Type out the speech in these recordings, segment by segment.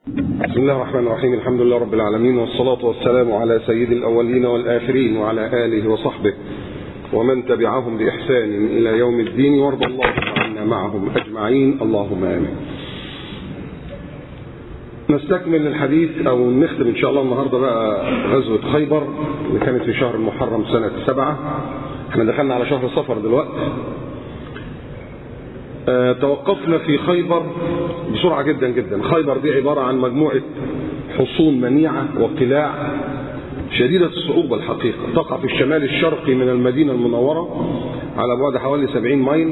بسم الله الرحمن الرحيم. الحمد لله رب العالمين، والصلاة والسلام على سيد الأولين والآخرين وعلى آله وصحبه ومن تبعهم بإحسان إلى يوم الدين، وارض الله عنا معهم أجمعين، اللهم آمين. نستكمل الحديث أو نختم إن شاء الله النهاردة بقى غزوة خيبر اللي كانت في شهر المحرم سنة 7. احنا دخلنا على شهر صفر دلوقتي. توقفنا في خيبر بسرعة جدا جدا. خيبر دي عبارة عن مجموعة حصون منيعة وقلاع شديدة الصعوبة الحقيقة، تقع في الشمال الشرقي من المدينة المنورة على بعد حوالي 70 ميل.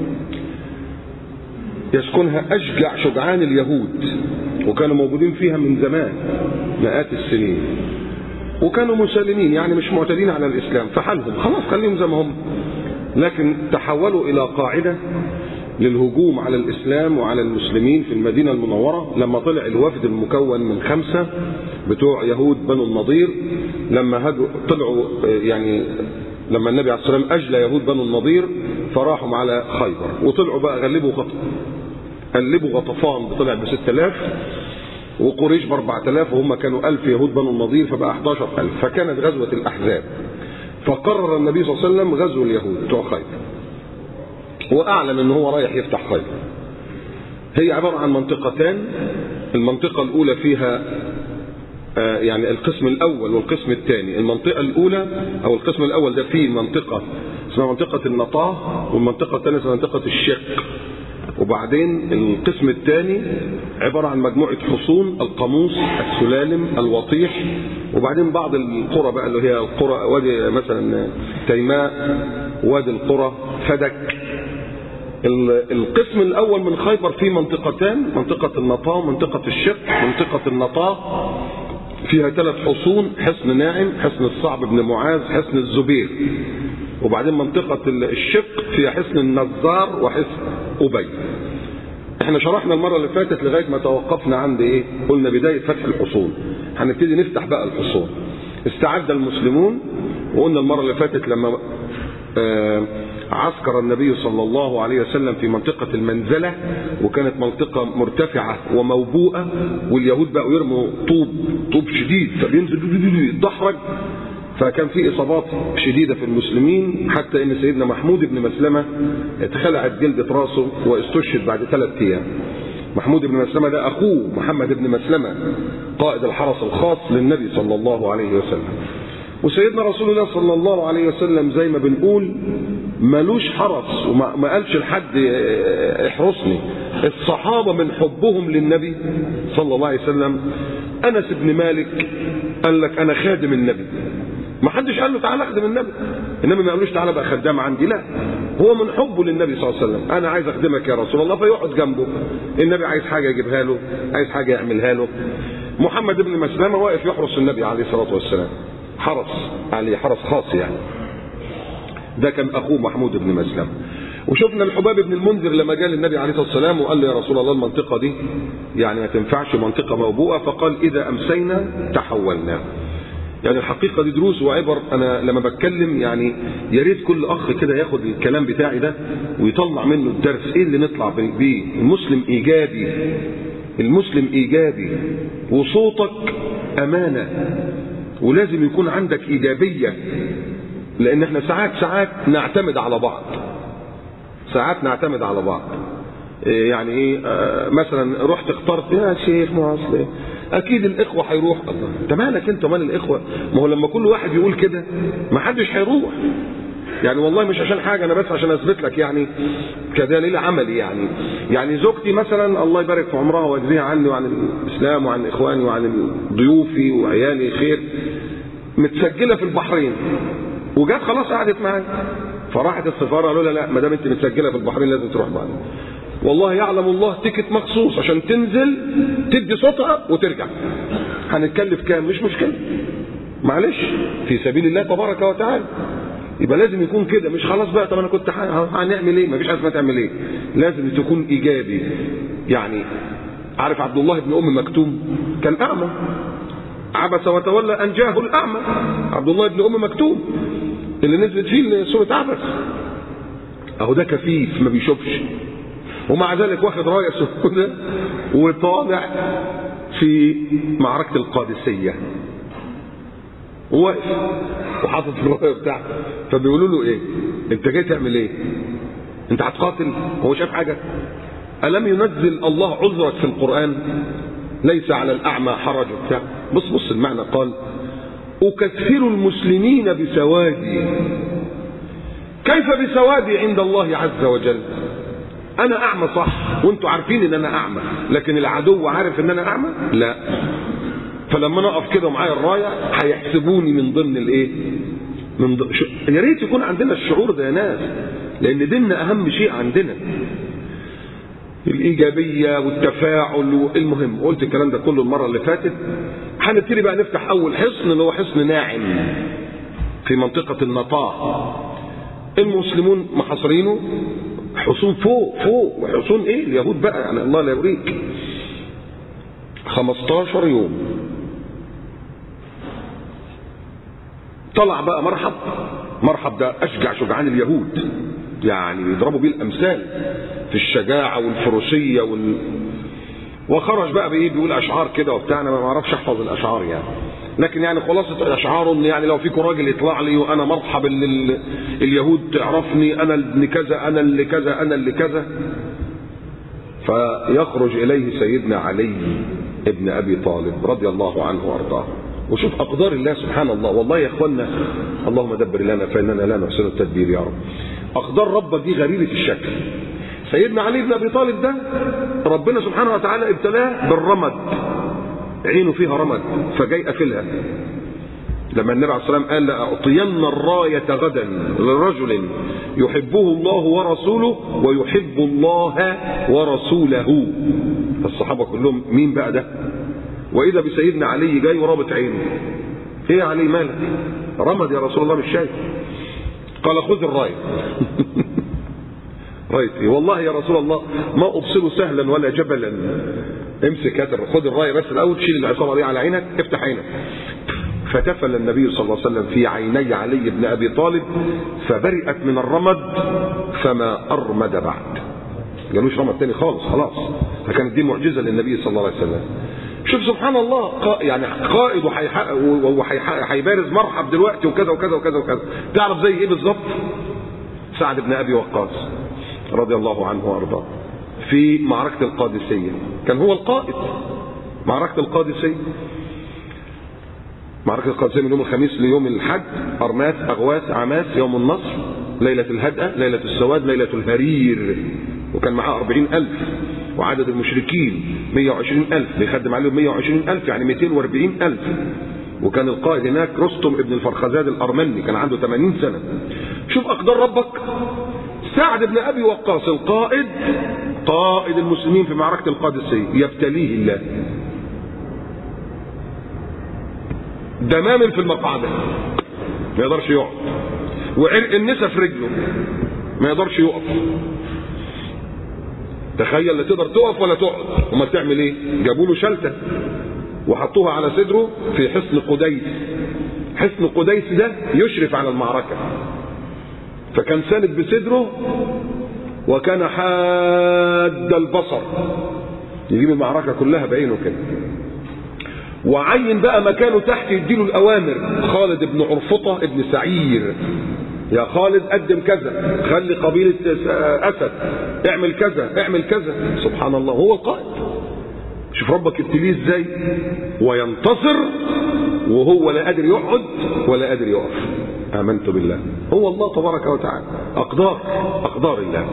يسكنها أشجع شجعان اليهود، وكانوا موجودين فيها من زمان مئات السنين، وكانوا مسالمين يعني مش معتدين على الإسلام، فحالهم خلاص خليهم زي ما هم، لكن تحولوا إلى قاعدة للهجوم على الإسلام وعلى المسلمين في المدينة المنورة. لما طلع الوفد المكون من 5 بتوع يهود بنو النضير، لما طلعوا يعني لما النبي عليه الصلاة والسلام أجلى يهود بنو النضير فراحوا على خيبر، وطلعوا بقى قلبوا غطفان بطلع ب6000 وقريش ب4000، وهم كانوا 1000 يهود بنو النضير فبقى 11000، فكانت غزوة الأحزاب. فقرر النبي صلى الله عليه وسلم غزو اليهود بتوع خيبر، وأعلن أنه هو رايح يفتح خيبر. هي عبارة عن منطقتان. المنطقة الأولى فيها يعني القسم الأول والقسم الثاني. المنطقة الأولى أو القسم الأول ده فيه منطقة اسمها منطقة النطاه، والمنطقة الثانية اسمها منطقة الشق. وبعدين القسم الثاني عبارة عن مجموعة حصون: القاموس، السلالم، الوطيح، وبعدين بعض القرى بقى اللي هي القرى وادي مثلا تيماء، وادي القرى، فدك. القسم الأول من خيبر فيه منطقتان: منطقة النطاه ومنطقة الشق. منطقة النطاه فيها 3 حصون: حصن ناعم، حصن الصعب بن معاذ، حصن الزبير. وبعدين منطقة الشق فيها حصن النزار وحصن أبي. احنا شرحنا المرة اللي فاتت لغاية ما توقفنا عند ايه؟ قلنا بداية فتح الحصون. هنبتدي نفتح بقى الحصون. استعد المسلمون، وقلنا المرة اللي فاتت لما عسكر النبي صلى الله عليه وسلم في منطقة المنزلة، وكانت منطقة مرتفعة وموبوءة، واليهود بقوا يرموا طوب شديد فبينزل يتدحرج، فكان في إصابات شديدة في المسلمين، حتى إن سيدنا محمود بن مسلمة اتخلعت جلدة راسه واستشهد بعد 3 أيام. محمود بن مسلمة ده أخوه محمد بن مسلمة قائد الحرس الخاص للنبي صلى الله عليه وسلم. وسيدنا رسول الله صلى الله عليه وسلم زي ما بنقول ملوش حرس، وما قالش لحد احرسني. الصحابة من حبهم للنبي صلى الله عليه وسلم، أنس بن مالك قال لك أنا خادم النبي. ما حدش قال له تعالى اخدم النبي. النبي ما قالوش تعالى بقى خدام عندي، لا، هو من حبه للنبي صلى الله عليه وسلم انا عايز اخدمك يا رسول الله، فيقعد جنبه. النبي عايز حاجه يجيبها له، عايز حاجه يعملها له. محمد بن مسلمه واقف يحرس النبي عليه الصلاه والسلام، حرس عليه، حرس خاص يعني. ده كان اخوه محمود بن مسلمه. وشفنا الحباب بن المنذر لما جاء للنبي عليه الصلاه والسلام وقال له يا رسول الله المنطقه دي يعني ما تنفعش، منطقه موبوءه، فقال اذا امسينا تحولنا. يعني الحقيقة دي دروس وعبر. أنا لما بتكلم يعني يا ريت كل أخ كده ياخد الكلام بتاعي ده ويطلع منه الدرس. إيه اللي نطلع بيه؟ المسلم إيجابي، المسلم إيجابي، وصوتك أمانة، ولازم يكون عندك إيجابية، لأن احنا ساعات نعتمد على بعض، ساعات نعتمد على بعض. يعني ايه؟ مثلا رحت اخترت يا شيخ مواصل، اكيد الاخوه هيروح. الله، انت مالك انت ومال الاخوه؟ ما هو لما كل واحد يقول كده ما حدش هيروح. يعني والله مش عشان حاجه، انا بس عشان اثبت لك يعني كدليل عملي. يعني زوجتي مثلا الله يبارك في عمرها ويجزيها عني وعن الاسلام وعن اخواني وعن ضيوفي وعيالي خير، متسجله في البحرين، وجت خلاص قعدت معايا، فراحت السفاره قالوا لها لا ما دام انت متسجله في البحرين لازم تروح معانا. والله يعلم الله تيكت مخصوص عشان تنزل تدي صوتها وترجع. هنتكلف كام؟ مش مشكله، معلش، في سبيل الله تبارك وتعالى. يبقى لازم يكون كده، مش خلاص بقى طب انا كنت هنعمل ايه؟ مفيش حاجه اسمها تعمل ايه، لازم تكون ايجابي. يعني عارف عبد الله بن ام مكتوم كان اعمى، عبس وتولى ان جاءه الاعمى. عبد الله بن ام مكتوم اللي نزلت فيه سوره عبس، اهو ده كفيف ما بيشوفش، ومع ذلك واخد رايه سوداء وطالع في معركة القادسية، وواقف وحاطط الرايه بتاعته، فبيقولوا له ايه؟ انت جاي تعمل ايه؟ انت هتقاتل؟ هو شاف حاجه؟ الم ينزل الله عذرك في القران؟ ليس على الاعمى حرج بتاع. بص المعنى، قال اكثر المسلمين بسوادي. كيف بسوادي عند الله عز وجل؟ انا اعمى صح، وانتوا عارفين ان انا اعمى، لكن العدو عارف ان انا اعمى؟ لا. فلما انا اقف كده ومعايا الرايه هيحسبوني من ضمن الايه؟ يا ريت يكون عندنا الشعور ده يا ناس، لان ديننا اهم شيء عندنا، الايجابيه والتفاعل. المهم قلت الكلام ده كله المره اللي فاتت. هنبتدي بقى نفتح اول حصن اللي هو حصن ناعم في منطقه النطاع. المسلمون محاصرينه، حصون فوق وحصون ايه اليهود بقى، يعني الله لا يوريك. 15 يوم طلع بقى مرحب ده اشجع شجعان اليهود، يعني بيضربوا بيه الامثال في الشجاعه والفروسيه وخرج بقى بايه، بيقول اشعار كده وبتاع. انا ما اعرفش احفظ الاشعار يعني، لكن يعني خلاصه اشعاره ان يعني لو فيكم راجل يطلع لي وانا مرحب اليهود تعرفني، انا ابن كذا، انا اللي كذا، انا اللي كذا. فيخرج اليه سيدنا علي ابن ابي طالب رضي الله عنه وارضاه. وشوف اقدار الله سبحان الله، والله يا اخوانا اللهم دبر لنا فاننا لا نحسن التدبير يا رب. اقدار ربك دي غريبه الشكل. سيدنا علي بن ابي طالب ده ربنا سبحانه وتعالى ابتلاه بالرمد، عينه فيها رمد فجاي قافلها. لما النبي عليه الصلاه والسلام قال لاعطين الرايه غدا لرجل يحبه الله ورسوله ويحب الله ورسوله، الصحابه كلهم مين بقى ده؟ واذا بسيدنا علي جاي ورابط عينه. ايه يا علي مالك؟ رمد يا رسول الله مش شايف. قال خذ الرايه. رايتي والله يا رسول الله ما ابصر سهلا ولا جبلا. امسك خذ الرايه بس الاول، شيل العصابه دي على عينك، افتح عينك. فتفل النبي صلى الله عليه وسلم في عيني علي بن ابي طالب فبرئت من الرمد فما ارمد بعد. قالوش رمد تاني خالص، خلاص. فكانت دي معجزه للنبي صلى الله عليه وسلم. شوف سبحان الله، يعني قائد وهيبارز مرحب دلوقتي وكذا وكذا وكذا وكذا. تعرف زي ايه بالظبط؟ سعد بن ابي وقاص رضي الله عنه وارضاه في معركه القادسيه، كان هو القائد. معركه القادسيه من يوم الخميس ليوم الحد، أرماس، أغواس، عماس، يوم النصر، ليلة الهدأة، ليلة السواد، ليلة الهرير. وكان معاه 40,000 وعدد المشركين 120,000، بيخدم عليهم 120,000 يعني 240,000. وكان القائد هناك رستم ابن الفرخزاد الأرمني، كان عنده 80 سنة. شوف أقدار ربك. سعد بن أبي وقاص القائد، قائد المسلمين في معركة القادسية، يبتليه الله دمام في المقعدة، ما يقدرش يقعد، وعرق النسا في رجله، ما يقدرش يقف. تخيل لا تقدر تقف ولا تقعد، وما تعمل ايه؟ جابوا له شلته وحطوها على صدره في حصن قديس. حصن قديس ده يشرف على المعركة، فكان ساند بصدره وكان حاد البصر، يجيب المعركة كلها بعينه كده. وعين بقى مكانه تحت يديله الأوامر، خالد بن عرفطة ابن سعير، يا خالد قدم كذا، خلي قبيلة أسد، اعمل كذا اعمل كذا. سبحان الله، هو القائد. شوف ربك ابتليه ازاي، وينتصر وهو لا قادر يقعد ولا قادر يقف. آمنت بالله، هو الله تبارك وتعالى. أقدار الله.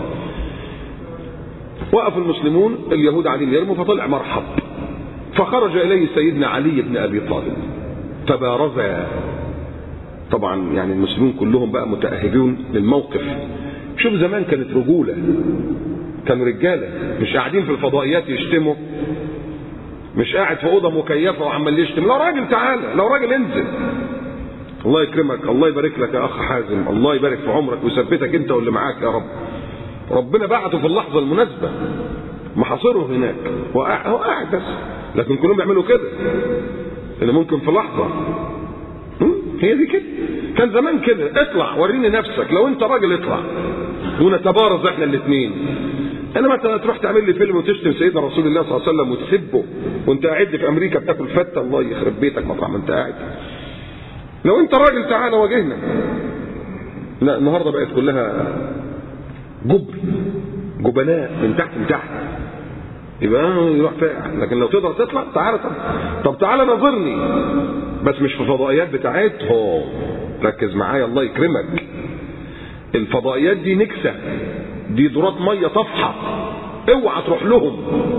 وقف المسلمون، اليهود عليهم يرموا، فطلع مرحب، فخرج إليه سيدنا علي بن أبي طالب فبارزا. طبعا يعني المسلمين كلهم بقى متأهبون للموقف. شوف زمان كانت رجولة، كانوا رجالة، مش قاعدين في الفضائيات يشتموا، مش قاعد في أوضة مكيفة وعمال يشتم. لو راجل تعالى، لو راجل انزل. الله يكرمك، الله يبارك لك يا أخ حازم، الله يبارك في عمرك ويثبتك أنت واللي معاك يا رب. ربنا بعته في اللحظة المناسبة، محاصره هناك هو قاعد بس، لكن كلهم بيعملوا كده، اللي ممكن في لحظة. هي دي كده، كان زمان كده. اطلع وريني نفسك، لو انت راجل اطلع ونتبارز احنا الاثنين. انما انت تروح تعمل لي فيلم وتشتم سيدنا رسول الله صلى الله عليه وسلم وتسبه وانت قاعد في امريكا بتاكل فته، الله يخرب بيتك مطرح ما انت قاعد. لو انت راجل تعالى واجهنا. لا النهارده بقت كلها جبناء من تحت لتحت، يبقى يروح فاقع. لكن لو تقدر تطلع تعالى طب تعالى نظرني، بس مش في الفضائيات بتاعتهم. ركز معايا الله يكرمك. الفضائيات دي نكسه، دي دورات ميه طفحه، اوعى تروح لهم.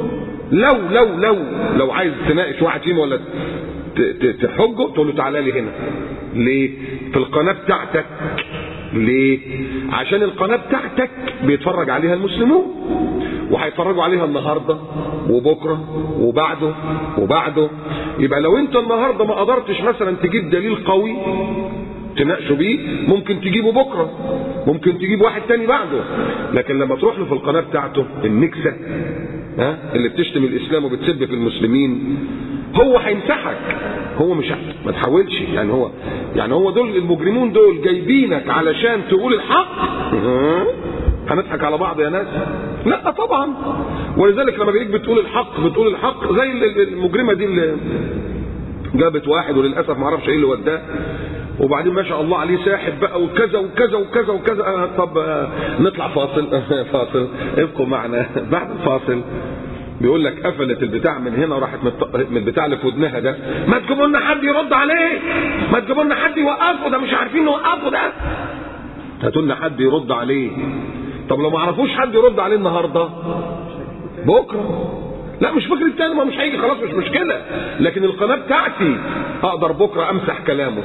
لو عايز تناقش واحد فيهم ولا تحجه تقول له تعالى لي هنا. ليه؟ في القناه بتاعتك. ليه؟ عشان القناه بتاعتك بيتفرج عليها المسلمون، وهيتفرجوا عليها النهارده وبكره وبعده. يبقى لو انت النهارده ما قدرتش مثلا تجيب دليل قوي تناقشوا بيه، ممكن تجيبه بكره، ممكن تجيب واحد تاني بعده. لكن لما تروح له في القناه بتاعته النكسه اللي بتشتم الاسلام وبتسب في المسلمين، هو هيمسحك. هو مش ما تحاولش يعني هو دول المجرمون دول جايبينك علشان تقول الحق. هنضحك على بعض يا ناس؟ لا طبعا. ولذلك لما جايك بتقول الحق زي المجرمه دي اللي جابت واحد وللاسف ما اعرفش ايه اللي وداه، وبعدين ما شاء الله عليه ساحب بقى وكذا وكذا وكذا وكذا. طب نطلع فاصل ابقوا معنا. بعد الفاصل بيقول لك قفلت البتاع من هنا وراحت من البتاع اللي في ودنها ده، ما تجيبوا لنا حد يرد عليه، ما تجيبوا لنا حد يوقفه، ده مش عارفين نوقفه ده. هاتوا لنا حد يرد عليه. طب لو ما عرفوش حد يرد عليه النهارده بكره، لا مش فكره تاني، ما مش هيجي خلاص مش مشكله. لكن القناه بتاعتي اقدر بكره امسح كلامه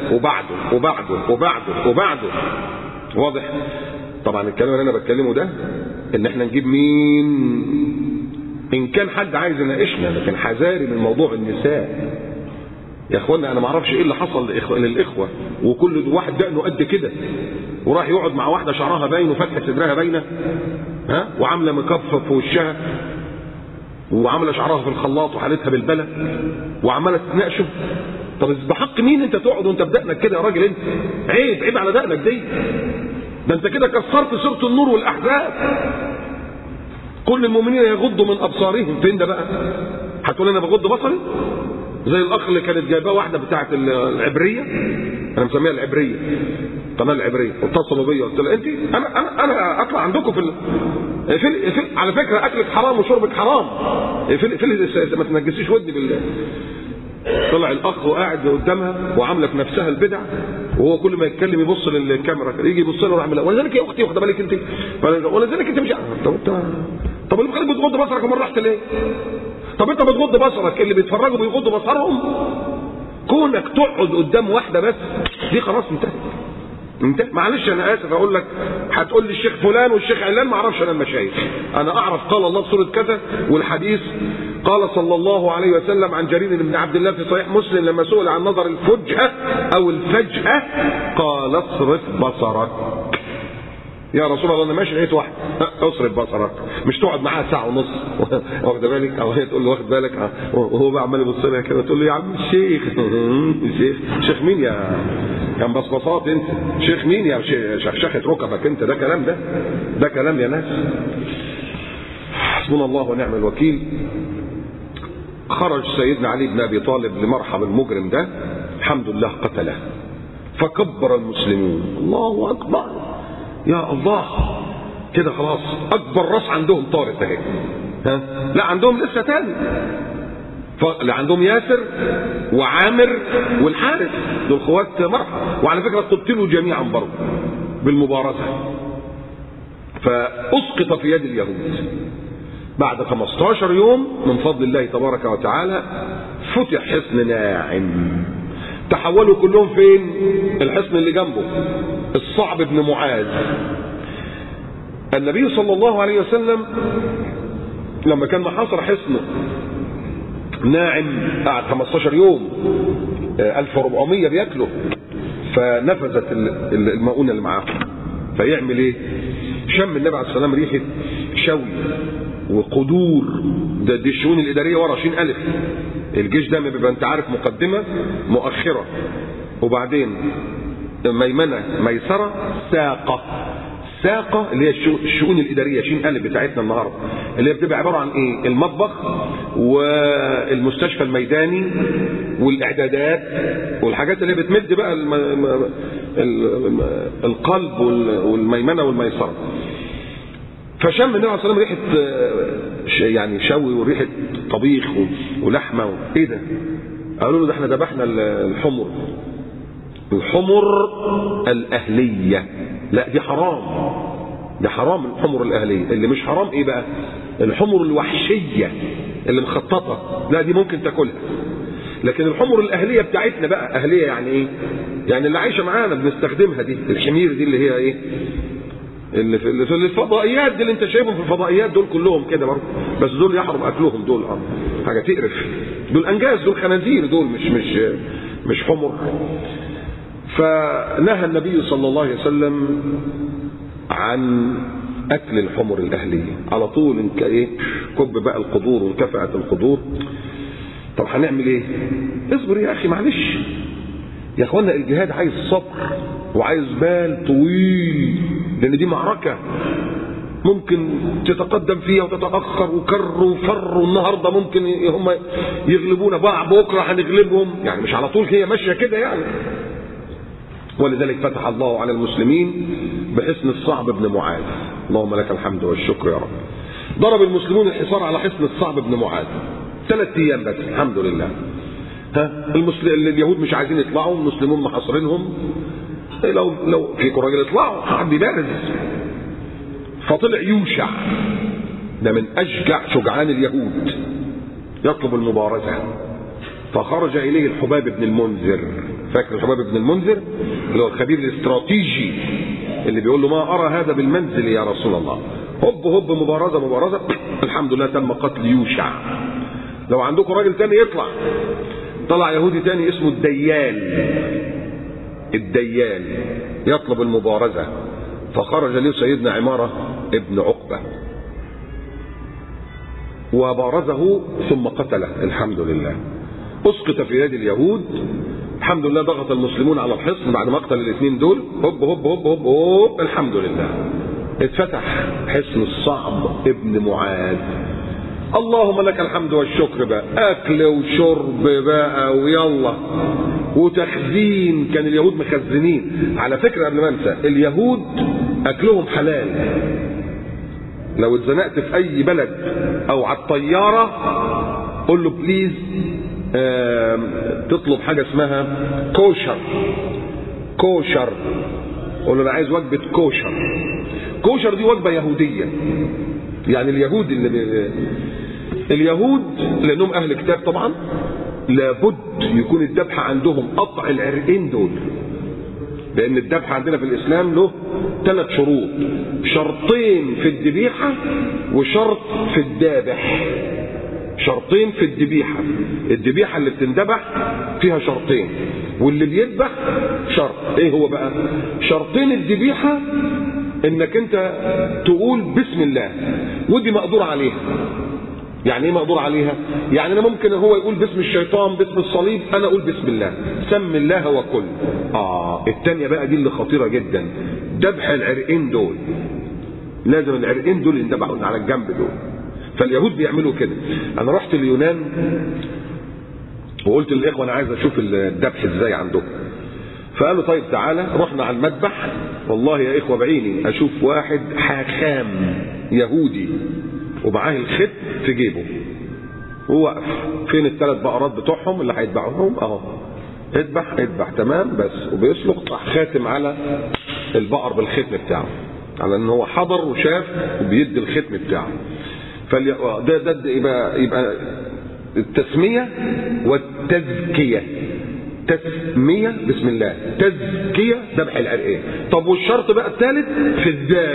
وبعده. واضح؟ طبعا الكلام اللي انا بتكلمه ده ان احنا نجيب مين ان كان حد عايز يناقشنا، لكن حذاري من موضوع النساء يا اخوانا. انا ما اعرفش ايه اللي حصل للاخوه، وكل واحد دقنه قد كده وراح يقعد مع واحده شعرها باين وفتحه صدرها باينه، وعامله ميك في وشها وعامله شعرها في الخلاط وحالتها بالبلة وعماله تناقشه. طب بحق مين انت تقعد وانت بدقنك كده يا راجل؟ انت عيب على دقنك دي. ده انت كده كسرت سوره النور والاحزاب. كل المؤمنين يغضوا من ابصارهم. فين ده بقى؟ هتقول انا بغض بصري؟ زي الاخ اللي كانت جايباه واحده بتاعه العبريه، انا مسميها العبريه، قناه العبريه، واتصلوا بيا قلت لها انت انا اطلع عندكم في على فكره اكلك حرام وشربك حرام، ما تنجسيش ودني بالله. طلع الاخ وقاعد قدامها وعامله في نفسها البدع، وهو كل ما يتكلم يبص للكاميرا يجي يبص لها ويعمل ولذلك يا اختي واخده بالك انت، ولذلك انت مش طب اللي بيخليك بتغض بصرك ومره رحت ليه؟ طب انت بتغض بصرك، اللي بيتفرجوا بيغضوا بصرهم. كونك تقعد قدام واحده بس دي خلاص انتهت. معلش انا اسف اقول لك، هتقول لي الشيخ فلان والشيخ علان، ما اعرفش انا المشايخ. انا اعرف قال الله في سوره كذا، والحديث قال صلى الله عليه وسلم عن جرير بن عبد الله في صحيح مسلم لما سئل عن نظر الفجأة او الفجأة قال اصرف بصرك. يا رسول الله انا ماشي لقيت واحد، اصرف بصرك، مش تقعد معاها ساعه ونص واخد بالك، او هي تقول له واخد بالك وهو بقى عمال يبص لها كده، تقول له يا عم الشيخ شيخ مين يا مبصبصات انت؟ شيخ مين يا شخشخه ركبك انت؟ ده كلام يا ناس. حسبنا الله ونعم الوكيل. خرج سيدنا علي بن ابي طالب لمرحب المجرم ده، الحمد لله قتله، فكبر المسلمون الله اكبر يا الله كده خلاص، اكبر راس عندهم طارت اهي. لا عندهم لسه تاني، عندهم ياسر وعامر والحارث، دول اخوات مرحب، وعلى فكره قتلوا جميعا برضه بالمبارزه. فاسقط في يد اليهود. بعد 15 يوم من فضل الله تبارك وتعالى فتح حصن ناعم. تحولوا كلهم فين؟ الحصن اللي جنبه الصعب بن معاذ. النبي صلى الله عليه وسلم لما كان محاصر حصن ناعم قعد 15 يوم، 1400 بياكلوا، فنفذت المؤونة اللي معاهم. فيعمل ايه؟ شم النبي عليه السلام ريحه شوي وقدور، ده دي الشؤون الاداريه ورا 20,000. الجيش ده بيبقى انت عارف مقدمه مؤخره، وبعدين ميمنه ميسره ساقه. ساقة اللي هي الشؤون الإدارية، شين ألف بتاعتنا النهاردة، اللي هي بتبقى عبارة عن إيه؟ المطبخ والمستشفى الميداني والإعدادات والحاجات اللي بتمد بقى القلب والميمنة والميسرة. فشم النبي عليه الصلاة والسلام ريحة يعني شوي وريحة طبيخ ولحمة إيه ده؟ قالوا له ده احنا ذبحنا الحمر الأهلية. لا دي حرام، ده حرام الحمر الأهلية. اللي مش حرام ايه بقى؟ الحمر الوحشية اللي مخططة، لا دي ممكن تاكلها. لكن الحمر الأهلية بتاعتنا بقى، أهلية يعني ايه؟ يعني اللي عايشة معانا بنستخدمها دي، الحمير دي اللي هي ايه؟ اللي في الفضائيات دي، اللي انت شايفهم في الفضائيات دول كلهم كده برضه، بس دول يحرم اكلهم، دول حاجة تقرف، دول انجاز، دول خنازير، دول مش حمر. فنهى النبي صلى الله عليه وسلم عن اكل الحمر الاهليه على طول. انت ايه؟ كب بقى القدور وانكفأت القدور. طب هنعمل ايه؟ اصبر يا اخي، معلش يا اخوانا، الجهاد عايز صبر وعايز بال طويل، لان دي معركه ممكن تتقدم فيها وتتاخر وكر وفر، والنهارده ممكن هم يغلبونا، بكره هنغلبهم، يعني مش على طول هي ماشيه كده يعني. ولذلك فتح الله على المسلمين بحصن الصعب بن معاذ، اللهم لك الحمد والشكر يا رب. ضرب المسلمون الحصار على حصن الصعب بن معاذ 3 أيام بس، الحمد لله. اليهود مش عايزين يطلعوا، المسلمون محاصرينهم، لو فيكم راجل يطلعوا، حد بارز. فطلع يوشع، ده من أشجع شجعان اليهود، يطلب المبارزة. فخرج إليه الحباب بن المنذر، فاكر الحباب بن المنذر اللي هو الخبير الاستراتيجي اللي بيقول له ما أرى هذا بالمنزل يا رسول الله. هب مبارزة الحمد لله تم قتل يوشع. لو عندكم راجل تاني يطلع، طلع يهودي تاني اسمه الديال يطلب المبارزة. فخرج له سيدنا عمارة ابن عقبة وبارزه ثم قتله، الحمد لله. اسقط في يد اليهود، الحمد لله. ضغط المسلمون على الحصن بعد مقتل الاثنين دول، هوب الحمد لله اتفتح حصن الصعب ابن معاذ. اللهم لك الحمد والشكر بقى، اكل وشرب بقى ويلا وتخزين. كان اليهود مخزنين على فكرة، قبل ما انسى، اليهود اكلهم حلال. لو اتزنقت في اي بلد او على الطيارة قول له بليز تطلب حاجة اسمها كوشر، قول له انا عايز وجبة كوشر دي وجبة يهودية. يعني اليهود لانهم اهل كتاب طبعا، لابد يكون الذبح عندهم قطع العرقين دول، لان الذبح عندنا في الاسلام له 3 شروط، شرطين في الذبيحة وشرط في الذابح. شرطين في الذبيحة اللي بتندبح فيها شرطين، واللي بيذبح شرط. ايه هو بقى شرطين الذبيحة؟ انك انت تقول بسم الله، ودي مقدور عليها. يعني ايه مقدور عليها؟ يعني انا ممكن هو يقول باسم الشيطان، باسم الصليب، انا اقول بسم الله، سم الله وكل. الثانيه بقى دي اللي خطيره جدا، ذبح العرقين دول، لازم العرقين دول يندبحوا على الجنب دول. فاليهود بيعملوا كده. انا رحت اليونان وقلت للاخوه انا عايز اشوف الذبح ازاي عندهم، فقالوا طيب تعالى. رحنا على المذبح، والله يا اخوه بعيني اشوف واحد حاخام يهودي ومعاه الخت في جيبه وواقف، فين ال3 بقرات بتوعهم اللي هيذبحوهم؟ اهو اذبح تمام بس، وبيسلق راح خاتم على البقر بالختم بتاعه، على ان هو حضر وشاف وبيدي الختم بتاعه. ده يبقى التسمية والتزكية. تسمية بسم الله، تزكية ذبح العرقين. طب والشرط بقى الثالث في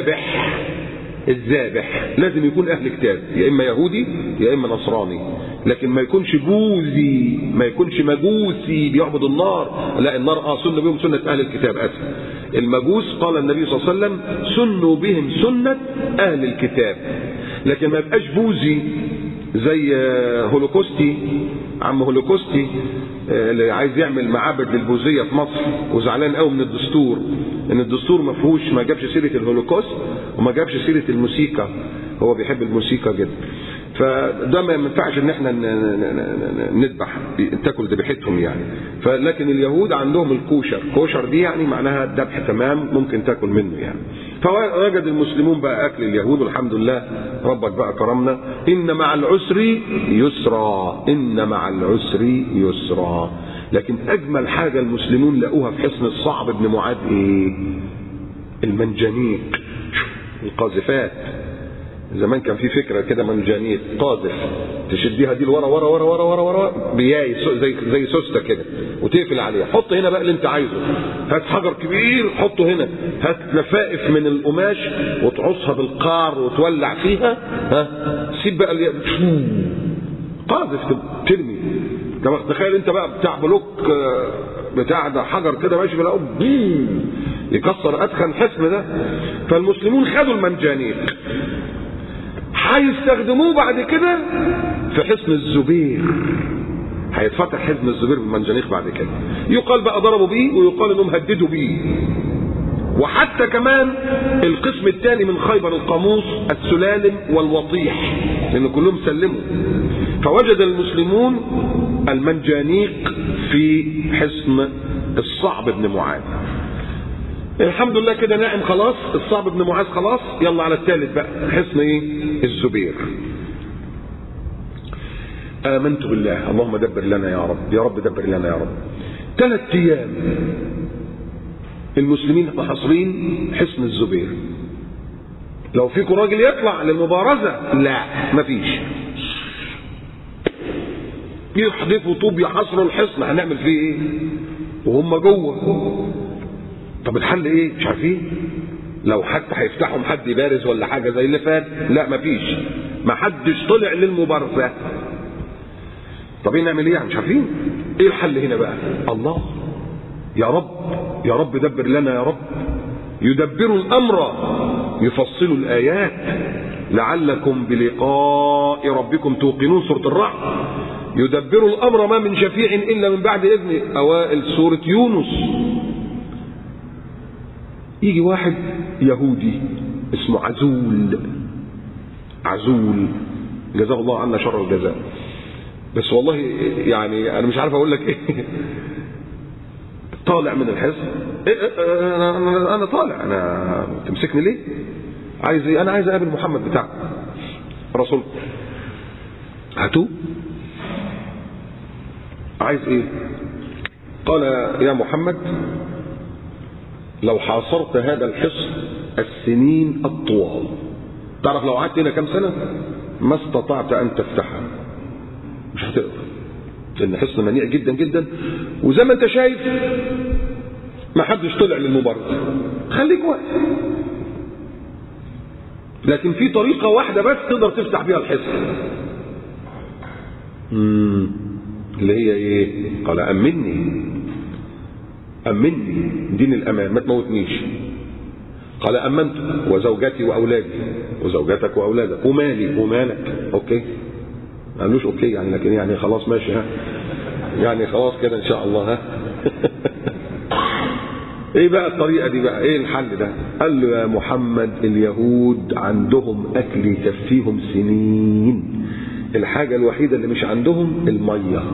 الذابح لازم يكون اهل كتاب، يا اما يهودي يا اما نصراني، لكن ما يكونش بوذي، ما يكونش مجوسي بيعبد النار. لا، النار سنوا بهم سنة اهل الكتاب. المجوس قال النبي صلى الله عليه وسلم سنوا بهم سنة اهل الكتاب، لكن ما يبقاش بوذي زي هولوكوستي، عم هولوكوستي اللي عايز يعمل معابد للبوذية في مصر وزعلان قوي من الدستور، ان الدستور ما جابش سيرة الهولوكوست وما جابش سيرة الموسيقى، هو بيحب الموسيقى جدا. فده ما ينفعش ان احنا نذبح تاكل ذبيحتهم يعني. فلكن اليهود عندهم الكوشر دي يعني معناها الذبح تمام ممكن تاكل منه يعني. فوجد المسلمون بقى اكل اليهود والحمد لله ربك بقى كرمنا. ان مع العسر يسرا، ان مع العسر يسرا. لكن اجمل حاجه المسلمون لقوها في حصن الصعب بن معاذ ايه؟ المنجنيق، القاذفات. زمان كان في فكره كده منجنيق قاذف، تشديها دي لورا ورا ورا ورا ورا ورا بياي زي سوسته كده وتقفل عليها. حط هنا بقى اللي انت عايزه، هات حجر كبير حطه هنا، هات لفائف من القماش وتعصها بالقار وتولع فيها، سيب بقى قاذف كده ترمي. تخيل انت بقى بتاع بلوك بتاع ده حجر كده ماشي في الارض يكسر ادخن حصن ده. فالمسلمون خدوا المنجنيق هيستخدموه بعد كده في حصن الزبير، هيتفتح حصن الزبير بالمنجنيق بعد كده. يقال بقى ضربوا بيه ويقال انهم هددوا بيه. وحتى كمان القسم الثاني من خيبر القاموس السلالم والوطيح، لان كلهم سلموا. فوجد المسلمون المنجنيق في حصن الصعب بن معاذ. الحمد لله كده ناعم خلاص، الصعب بن معاذ خلاص، يلا على الثالث بقى حصن ايه؟ الزبير. آمنت بالله، اللهم دبر لنا يا رب، يا رب دبر لنا يا رب. 3 أيام المسلمين محاصرين حصن الزبير. لو فيكم راجل يطلع للمبارزة، لا مفيش. يحدفوا طوب يحاصروا الحصن، هنعمل فيه ايه؟ وهم جوه. طب الحل ايه؟ مش عارفين. لو حتى هيفتحهم حد يبارز ولا حاجه زي اللي فات، لا مفيش، ما حدش طلع للمبارزه. طب ايه نعمل ايه يعني؟ مش عارفين. ايه الحل هنا بقى؟ الله، يا رب يا رب دبر لنا يا رب. يدبر الامر يفصل الايات لعلكم بلقاء ربكم توقنون. سوره الرعد. يدبر الامر ما من شفيع الا من بعد اذنه، اوائل سوره يونس. يجي واحد يهودي اسمه عزول جزاه الله عنا شر الجزاء. بس والله يعني انا مش عارف اقول لك ايه. طالع من الحصن، انا طالع، انا تمسكني ليه؟ عايز ايه؟ انا عايز اقابل محمد بتاعك رسولكم، هاتوه. عايز ايه؟ قال يا محمد لو حاصرت هذا الحصن السنين الطوال، تعرف لو قعدت هنا كم سنة ما استطعت ان تفتحها، مش هتقدر، لان حصن منيع جدا جدا، وزي ما انت شايف ما حدش طلع للمبارزة، خليك واقف. لكن في طريقة واحدة بس تقدر تفتح بيها الحصن، اللي هي ايه؟ قال امني دين الامان، ما تموتنيش. قال امنت وزوجتي واولادي وزوجتك واولادك ومالي ومالك. اوكي، ما قالوش اوكي يعني، لكن يعني خلاص ماشي، يعني خلاص كده ان شاء الله. ايه بقى الطريقه دي بقى؟ ايه الحل ده؟ قال له يا محمد اليهود عندهم اكل يكفيهم سنين، الحاجه الوحيده اللي مش عندهم الميه،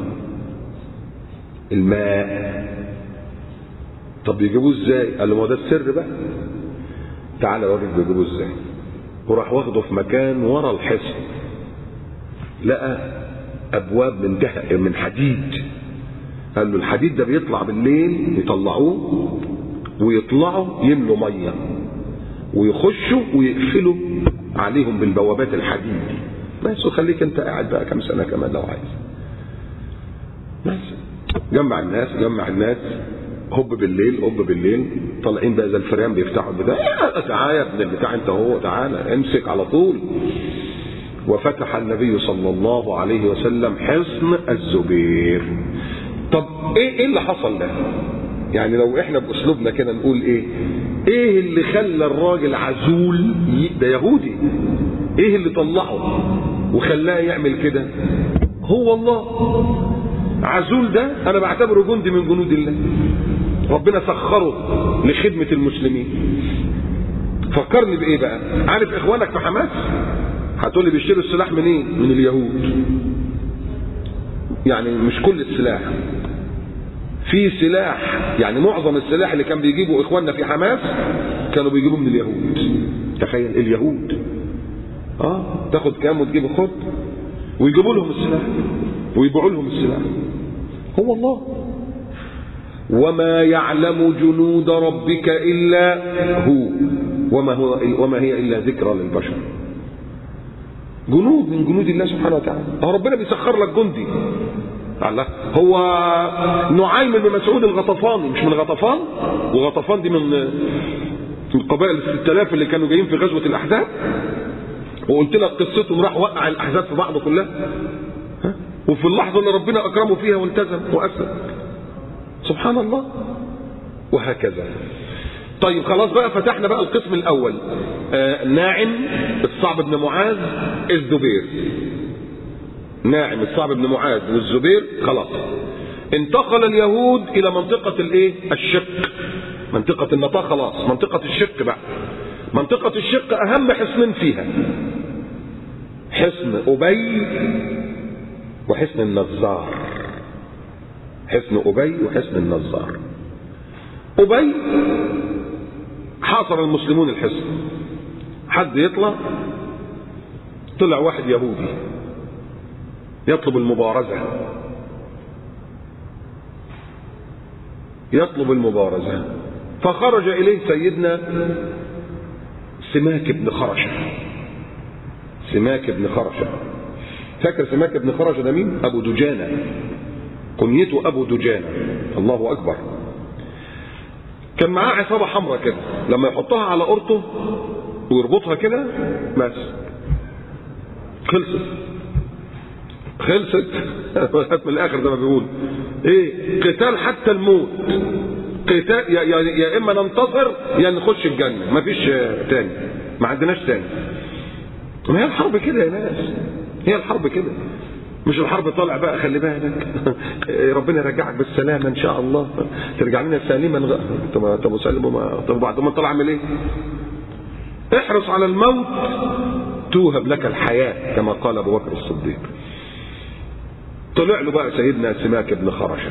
الماء. طب يجيبوه ازاي؟ قال له ما ده السر بقى، تعالى اوريك بيجيبوه ازاي. وراح واخده في مكان ورا الحصن، لقى ابواب من حديد. قال له الحديد ده بيطلع بالليل، يطلعوه ويطلعوا يملوا ميه ويخشوا ويقفلوا عليهم بالبوابات الحديد دي. بس وخليك انت قاعد بقى كم سنه كمان لو عايز. بس جمع الناس هب بالليل طالعين بقى زي الفريان بيفتحوا البتاع. تعالى يا ابن البتاع انت هو، تعالى امسك على طول. وفتح النبي صلى الله عليه وسلم حصن الزبير. طب ايه اللي حصل ده؟ يعني لو احنا باسلوبنا كده نقول ايه اللي خلى الراجل عزول ده يهودي، ايه اللي طلعه وخلاه يعمل كده؟ هو الله. عزول ده انا بعتبره جندي من جنود الله، ربنا سخره لخدمة المسلمين. فكرني بايه بقى؟ عارف اخوانك في حماس هتقول لي بيشتروا السلاح منين؟ من اليهود. يعني مش كل السلاح، في سلاح يعني معظم السلاح اللي كان بيجيبوا اخواننا في حماس كانوا بيجيبوا من اليهود. تخيل اليهود تاخد كام وتجيب خد، ويجيبوا لهم السلاح ويبيعوا لهم السلاح. هو الله. وما يعلم جنود ربك الا هو وما هي الا ذكرى للبشر. جنود من جنود الله سبحانه وتعالى. ربنا بيسخر لك جندي. الله. هو نعيم بن مسعود الغطفاني مش من غطفان؟ وغطفان دي من القبائل 6000 اللي كانوا جايين في غزوة الأحزاب، وقلت لك قصتهم راح وقع الأحزاب في بعض كلها، وفي اللحظة اللي ربنا أكرمه فيها والتزم وأسلم. سبحان الله. وهكذا. طيب خلاص بقى فتحنا بقى القسم الأول. ناعم الصعب بن معاذ الزبير. ناعم الصعب بن معاذ والزبير خلاص. انتقل اليهود إلى منطقة الايه؟ الشق. منطقة النطاق خلاص، منطقة الشق بقى. منطقة الشق أهم حصنين فيها حصن أبي وحصن النظار. حصن أبي وحصن النظار. أبي حاصر المسلمون الحصن، حد يطلع، طلع واحد يهودي يطلب المبارزة، يطلب المبارزة، فخرج إليه سيدنا سماك بن خرشة. سماك بن خرشة، فاكر سماك بن خرشة ده مين؟ أبو دجانة، كنيته أبو دجانة. الله أكبر. كان معاه عصابة حمراء كده، لما يحطها على قرطه ويربطها كده بس خلصت من الآخر زي ما بيقول ايه، قتال حتى الموت. قتال يا اما ننتصر يا نخش الجنة، مفيش تاني، ما عندناش تاني. ما هي الحرب كده يا ناس، هي الحرب كده. مش الحرب طالع بقى خلي بالك ربنا يرجعك بالسلامة ان شاء الله، ترجع لنا سالما. طب وسلم، طب بعد ما طلع اعمل ايه؟ احرص على الموت توهب لك الحياة كما قال ابو بكر الصديق. طلع له بقى سيدنا سماك بن خرشة،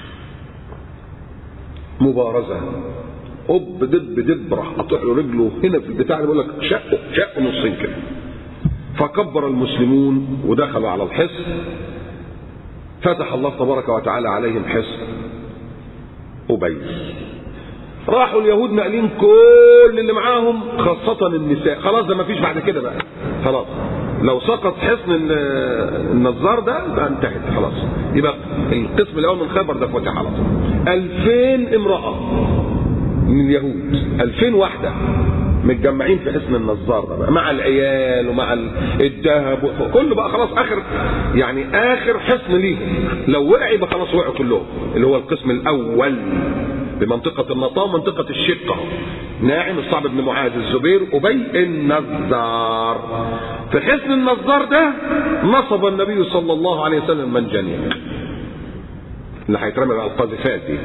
مبارزة، دب راح قطع له رجله هنا في البتاع، بيقول لك شقه نصين كده. فكبر المسلمون ودخلوا على الحصن، فتح الله تبارك وتعالى عليهم حصن أبي. راحوا اليهود ناقلين كل اللي معاهم خاصة النساء. خلاص ده ما فيش بعد كده بقى، خلاص لو سقط حصن النظار ده انتهت خلاص. يبقى القسم الاول من خيبر ده فتح على طول. 2000 امرأة من اليهود، 2000 واحدة متجمعين في حصن النظار ده بقى، مع العيال ومع الذهب كله بقى خلاص. اخر حصن ليهم، لو وقع يبقى خلاص وقعوا كلهم، اللي هو القسم الاول بمنطقة النطاة ومنطقة الشقة. ناعم الصعب بن معاذ الزبير أبي النظار. في حصن النظار ده نصب النبي صلى الله عليه وسلم منجنيق اللي هيترمى على القاذفات دي،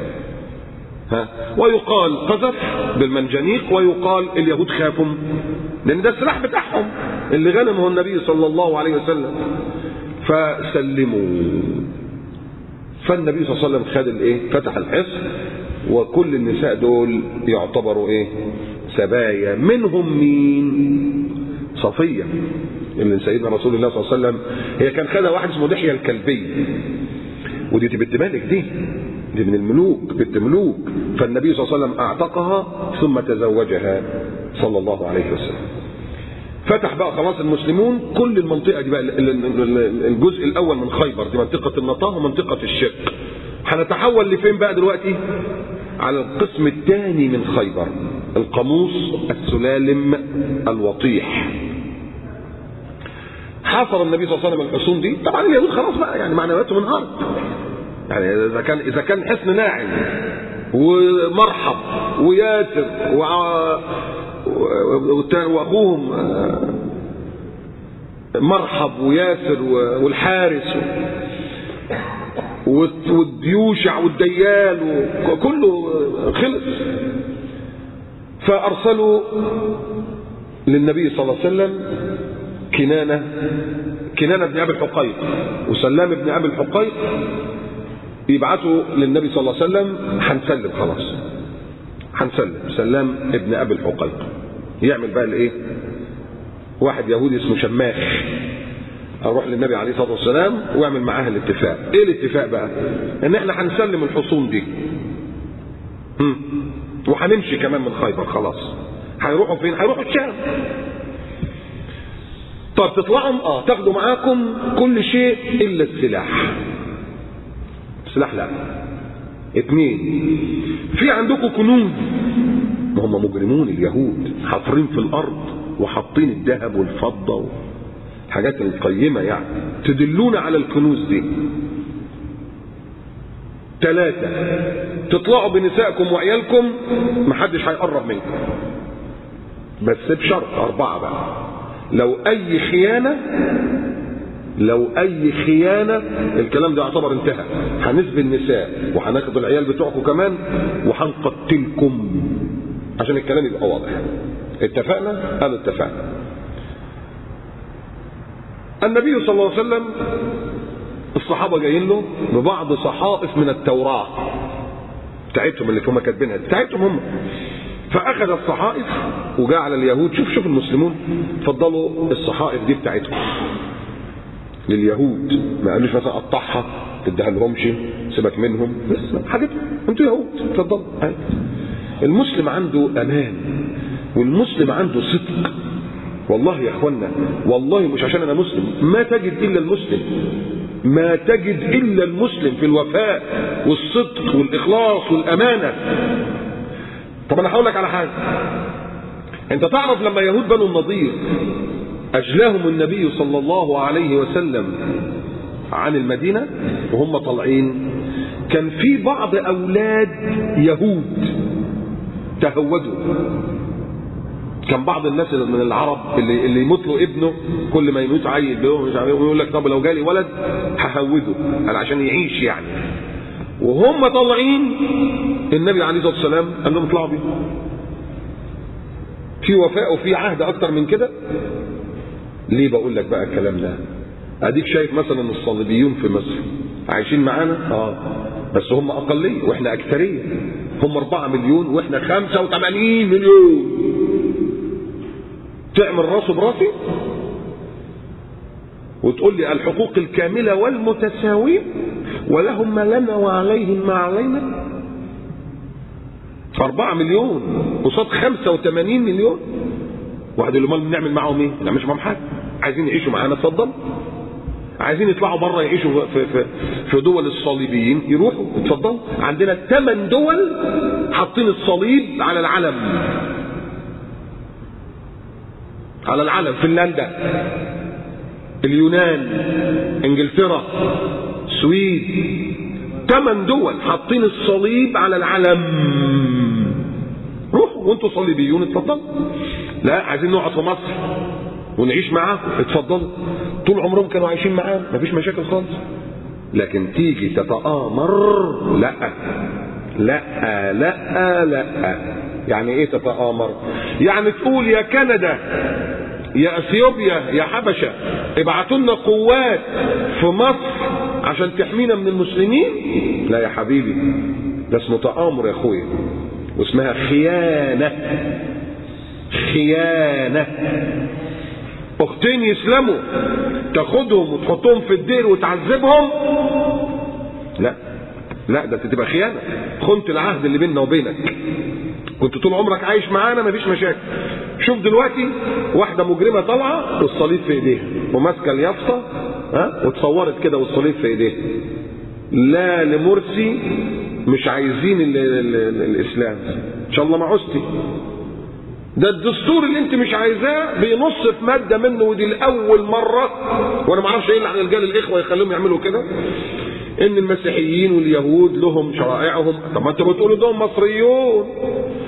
ويقال قذف بالمنجنيق، ويقال اليهود خافوا لان ده السلاح بتاعهم اللي غنمه النبي صلى الله عليه وسلم، فسلموا. فالنبي صلى الله عليه وسلم خد فتح الحصن، وكل النساء دول يعتبروا سبايا. منهم مين؟ صفية اللي سيدنا رسول الله صلى الله عليه وسلم، هي كان خدها واحد اسمه دحية الكلبي، ودي بنت مالك، دي من الملوك، بنت ملوك. فالنبي صلى الله عليه وسلم اعتقها ثم تزوجها صلى الله عليه وسلم. فتح بقى خلاص المسلمون كل المنطقة دي بقى. الجزء الاول من خيبر دي منطقة النطاة ومنطقة الشق. هنتحول لفين بقى دلوقتي؟ على القسم الثاني من خيبر، القاموس السلالم الوطيح. حاصر النبي صلى الله عليه وسلم الحصون دي. طبعا اليهود خلاص بقى معنوياتهم انهارت. اذا كان حصن ناعم ومرحب وياسر واخوهم مرحب وياسر والحارس والديوشع والديال كله خلص. فأرسلوا للنبي صلى الله عليه وسلم كنانة بن أبي الحقيق وسلام بن أبي الحقيق، يبعثوا للنبي صلى الله عليه وسلم هنسلم خلاص، هنسلم سلام ابن أبي الحقيق. يعمل بقى الايه؟ واحد يهودي اسمه شماخ اروح للنبي عليه الصلاه والسلام واعمل معاه الاتفاق. ايه الاتفاق بقى؟ ان احنا هنسلم الحصون دي وهنمشي كمان من خيبر خلاص. هيروحوا فين؟ هيروحوا الشام. طب تطلعوا تاخدوا معاكم كل شيء الا السلاح. السلاح لا. 2 في عندكم كنوز، ما هم مجرمون اليهود، حافرين في الارض وحاطين الذهب والفضه والحاجات القيمه يعني، تدلون على الكنوز دي. 3 تطلعوا بنسائكم وعيالكم محدش هيقرب منكم، بس بشرط 4 بقى، لو اي خيانه الكلام ده يعتبر انتهى، هنسبي النساء وهناخد العيال بتوعكم كمان وهنقتلكم، عشان الكلام يبقى واضح. اتفقنا؟ قالوا اتفقنا. النبي صلى الله عليه وسلم الصحابه جايين له ببعض صحائف من التوراه بتاعتهم اللي هم كاتبينها بتاعتهم هم، فاخذ الصحائف وجاء على اليهود. شوف المسلمون فضلوا الصحائف دي بتاعتهم لليهود، ما قالوش مثلا قطعها تديها لهمش سيبك منهم، بس حاجتهم انتوا يهود اتفضلوا. المسلم عنده امان والمسلم عنده صدق. والله يا اخوانا، والله مش عشان انا مسلم، ما تجد الا المسلم في الوفاء والصدق والاخلاص والامانه. طب انا هقول لك على حاجه، انت تعرف لما يهود بنو النضير اجلاهم النبي صلى الله عليه وسلم عن المدينه وهم طالعين، كان في بعض اولاد يهود تهودوا. كان بعض الناس من العرب اللي يموت له ابنه، كل ما يموت عيل مش عارف يقول لك طب لو جالي ولد ههوده عشان يعيش يعني. وهم طالعين النبي عليه الصلاه والسلام قال لهم اطلعوا بيه. في وفاء وفي عهد اكتر من كده؟ ليه بقول لك بقى الكلام ده؟ اديك شايف مثلا الصليبيون في مصر عايشين معانا بس هم اقليه واحنا اكثريه. هم 4 مليون واحنا 85 مليون. تعمل راسه براسي وتقول لي الحقوق الكامله والمتساويه ولهم ما لنا وعليهم ما علينا. 4 مليون قصاد 85 مليون. واحد يقول امال بنعمل معاهم ايه؟ لا مش معاهم حاجه، عايزين يعيشوا معانا اتفضل. عايزين يطلعوا بره يعيشوا في دول الصليبيين يروحوا اتفضل. عندنا 8 دول حاطين الصليب على العلم. على العلم، فنلندا، اليونان، انجلترا، السويد، 8 دول حاطين الصليب على العلم. روحوا وانتوا صليبيون اتفضلوا. لا عايزين نقعد في مصر ونعيش معاكم اتفضلوا. طول عمرهم كانوا عايشين معانا مفيش مشاكل خالص. لكن تيجي تتآمر، لا لا لا لا. يعني ايه تتآمر؟ يعني تقول يا كندا يا اثيوبيا يا حبشه ابعتوا لنا قوات في مصر عشان تحمينا من المسلمين. لا يا حبيبي، ده اسمه تآمر يا اخويا، واسمها خيانه. خيانه. اختين يسلموا تاخدهم وتحطهم في الدير وتعذبهم؟ لا لا، ده تبقى خيانه. خنت العهد اللي بيننا وبينك. كنت طول عمرك عايش معانا مفيش مشاكل. شوف دلوقتي واحده مجرمه طالعه والصليب في ايديها وماسكه اليافطه وتصورت كده والصليب في ايديها. لا لمرسي مش عايزين الاسلام ان شاء الله ما عوزتي. ده الدستور اللي انت مش عايزاه بينص في ماده منه، ودي الاول مره، وانا ما اعرفش ايه اللي على رجال الاخوه يخليهم يعملوا كده، ان المسيحيين واليهود لهم شرائعهم. طب ما انتوا بتقولوا دول مصريون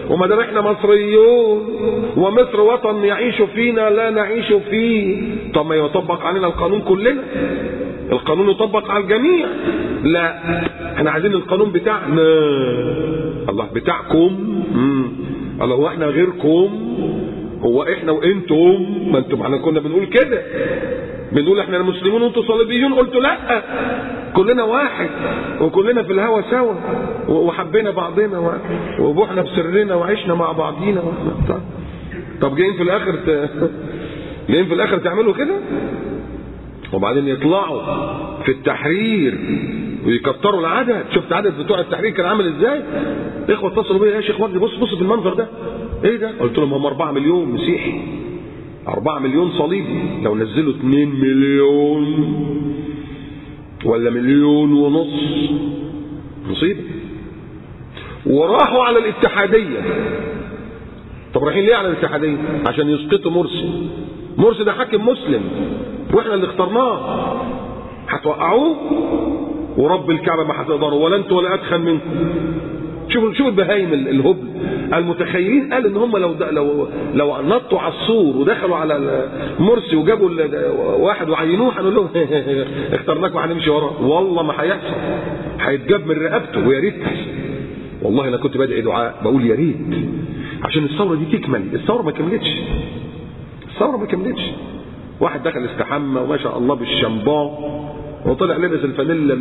وما دام احنا مصريون ومصر وطن يعيش فينا لا نعيش فيه، طب ما يطبق علينا القانون كلنا، القانون يطبق على الجميع. لا، احنا عايزين القانون بتاعنا. الله، بتاعكم؟ الله، هو احنا غيركم؟ هو احنا وانتم؟ ما انتم احنا كنا بنقول كده، بنقول احنا المسلمون وانتم صليبيون. قلتوا لا، كلنا واحد وكلنا في الهوى سوا وحبينا بعضنا وبوحنا بسرنا وعشنا مع بعضينا. طب جايين في الاخر تعملوا كده؟ وبعدين يطلعوا في التحرير ويكتروا العدد. شفت عدد بتوع التحرير كان عامل ازاي؟ اخوه اتصلوا بيا، يا شيخ وجدي بص في المنظر ده، ايه ده؟ قلت لهم هم 4 مليون مسيحي، 4 مليون صليبي، لو نزلوا 2 مليون ولا 1.5 مليون مصيبه. وراحوا على الاتحاديه. طب رايحين ليه على الاتحاديه؟ عشان يسقطوا مرسي. مرسي ده حاكم مسلم واحنا اللي اخترناه. هتوقعوه ورب الكعبه ما هتقدروا، ولا انتوا ولا ادخل منكم. شوفوا البهايم الهبل المتخيلين. قال ان هم لو نطوا على السور ودخلوا على مرسي وجابوا واحد وعينوه هنقول لهم اخترناك وهنمشي وراه. والله ما هيحصل، هيتجاب من رقبته. ويا ريت، والله انا كنت بدعي دعاء بقول يا ريت عشان الثوره دي تكمل. الثوره ما كملتش. واحد دخل استحمى وما شاء الله بالشامبان وطلع لابس الفانيلا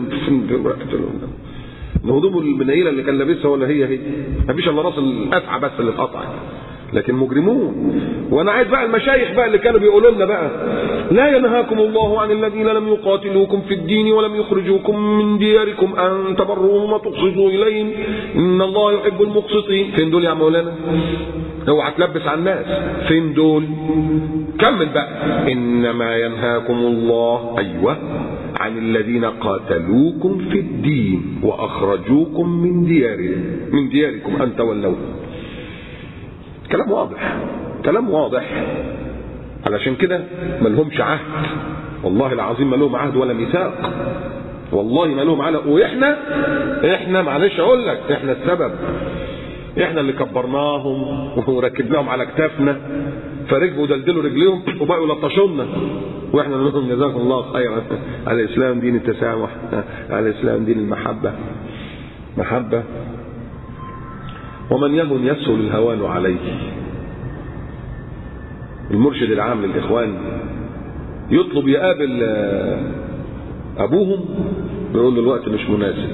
هدومه المنيله اللي كان لابسها، ولا هي مفيش الا راس الافعى بس اللي اتقطعت، لكن مجرمون. وانا عايز بقى المشايخ بقى اللي كانوا بيقولوا لنا بقى لا ينهاكم الله عن الذين لم يقاتلوكم في الدين ولم يخرجوكم من دياركم ان تبروهم وتقسطوا اليهم ان الله يحب المقسطين. فين دول يا مولانا؟ اوعى تلبس على الناس. فين دول؟ كمل بقى. انما ينهاكم الله عن الذين قاتلوكم في الدين واخرجوكم من دياركم ان تولوهم. كلام واضح. علشان كده ما لهمش عهد، والله العظيم ما لهم عهد ولا ميثاق، والله ما لهم عهد. واحنا معلش اقول لك، احنا السبب، احنا اللي كبرناهم وركبناهم على كتافنا فركبوا ودلدلوا رجليهم وبقوا يلطشونا، واحنا نقول لهم جزاكم الله خيرا. الاسلام دين التسامح، الاسلام دين محبه. ومن يهن يسهل الهوان عليه. المرشد العام للاخوان يطلب يقابل ابوهم يقول له الوقت مش مناسب.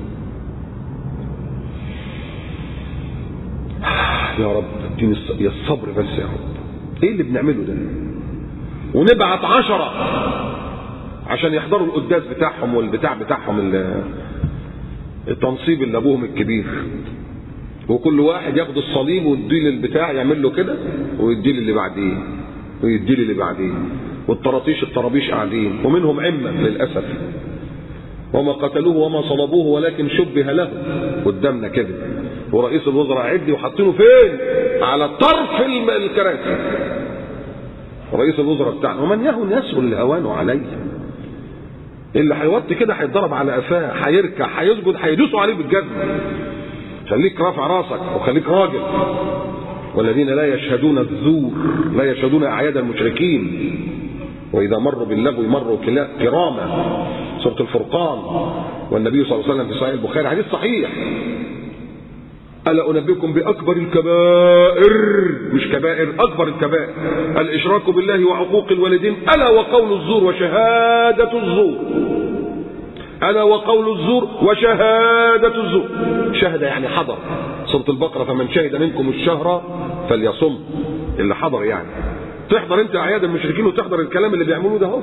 يا رب اديني يا الصبر بس يا رب. ايه اللي بنعمله ده؟ ونبعت 10 عشان يحضروا القداس بتاعهم بتاعهم التنصيب اللي ابوهم الكبير، وكل واحد ياخد الصليب ويديه للبتاع يعمل له كده ويديه للي بعديه ويديه للي بعديه، الطرابيش قاعدين، ومنهم عمه للاسف. وما قتلوه وما صلبوه ولكن شبه له قدامنا كده. ورئيس الوزراء عدي وحاطينه فين؟ على طرف الكراسي. رئيس الوزراء بتاعنا. ومن يهن يسهل الهوان عليه. اللي هيوطي كده هيتضرب على قفاه، هيركع، هيسجد، هيدوسوا عليه بالجزمه. خليك رافع راسك وخليك راجل. والذين لا يشهدون الزور، لا يشهدون اعياد المشركين، واذا مروا باللغو مروا كراما. سوره الفرقان. والنبي صلى الله عليه وسلم في صحيح البخاري حديث صحيح: ألا أنبئكم بأكبر الكبائر، مش كبائر، أكبر الكبائر، الإشراك بالله وعقوق الوالدين، ألا وقول الزور وشهادة الزور. ألا وقول الزور وشهادة الزور. شهد يعني حضر. سورة البقرة: فمن شهد منكم الشهر فليصم. اللي حضر يعني. تحضر أنت أعياد المشركين وتحضر الكلام اللي بيعملوه ده. هو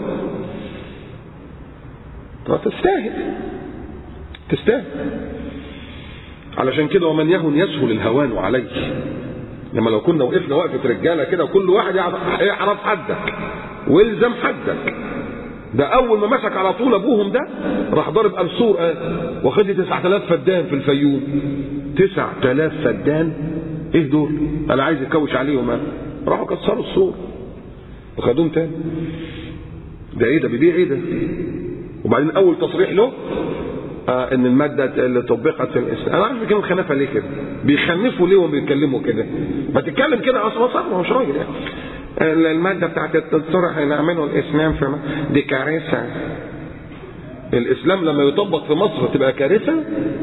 تستاهل. علشان كده ومن يهن يسهل الهوان عليه. لما لو كنا وقفنا وقفة رجالة كده وكل واحد يعرف حدك ويلزم حدك. ده أول ما مسك على طول أبوهم ده راح ضرب أرسور واخد لي 9000 فدان في الفيوم. 9000 فدان؟ إيه دول؟ أنا عايز يكوش عليهم. راحوا كسروا السور وخدوهم تاني. ده إيه ده؟ بيبيع إيه ده؟ وبعدين أول تصريح له ان الماده اللي طبقت في الاسلام. انا عارف كلمه خنافه ليه كده؟ بيخنفوا ليه وبيتكلموا كده؟ ما تتكلم كده اصلا صح، ما هوش راجل يعني. الماده بتاعت الدستور هنعمله الاسلام في دي كارثه. الاسلام لما يطبق في مصر تبقى كارثه؟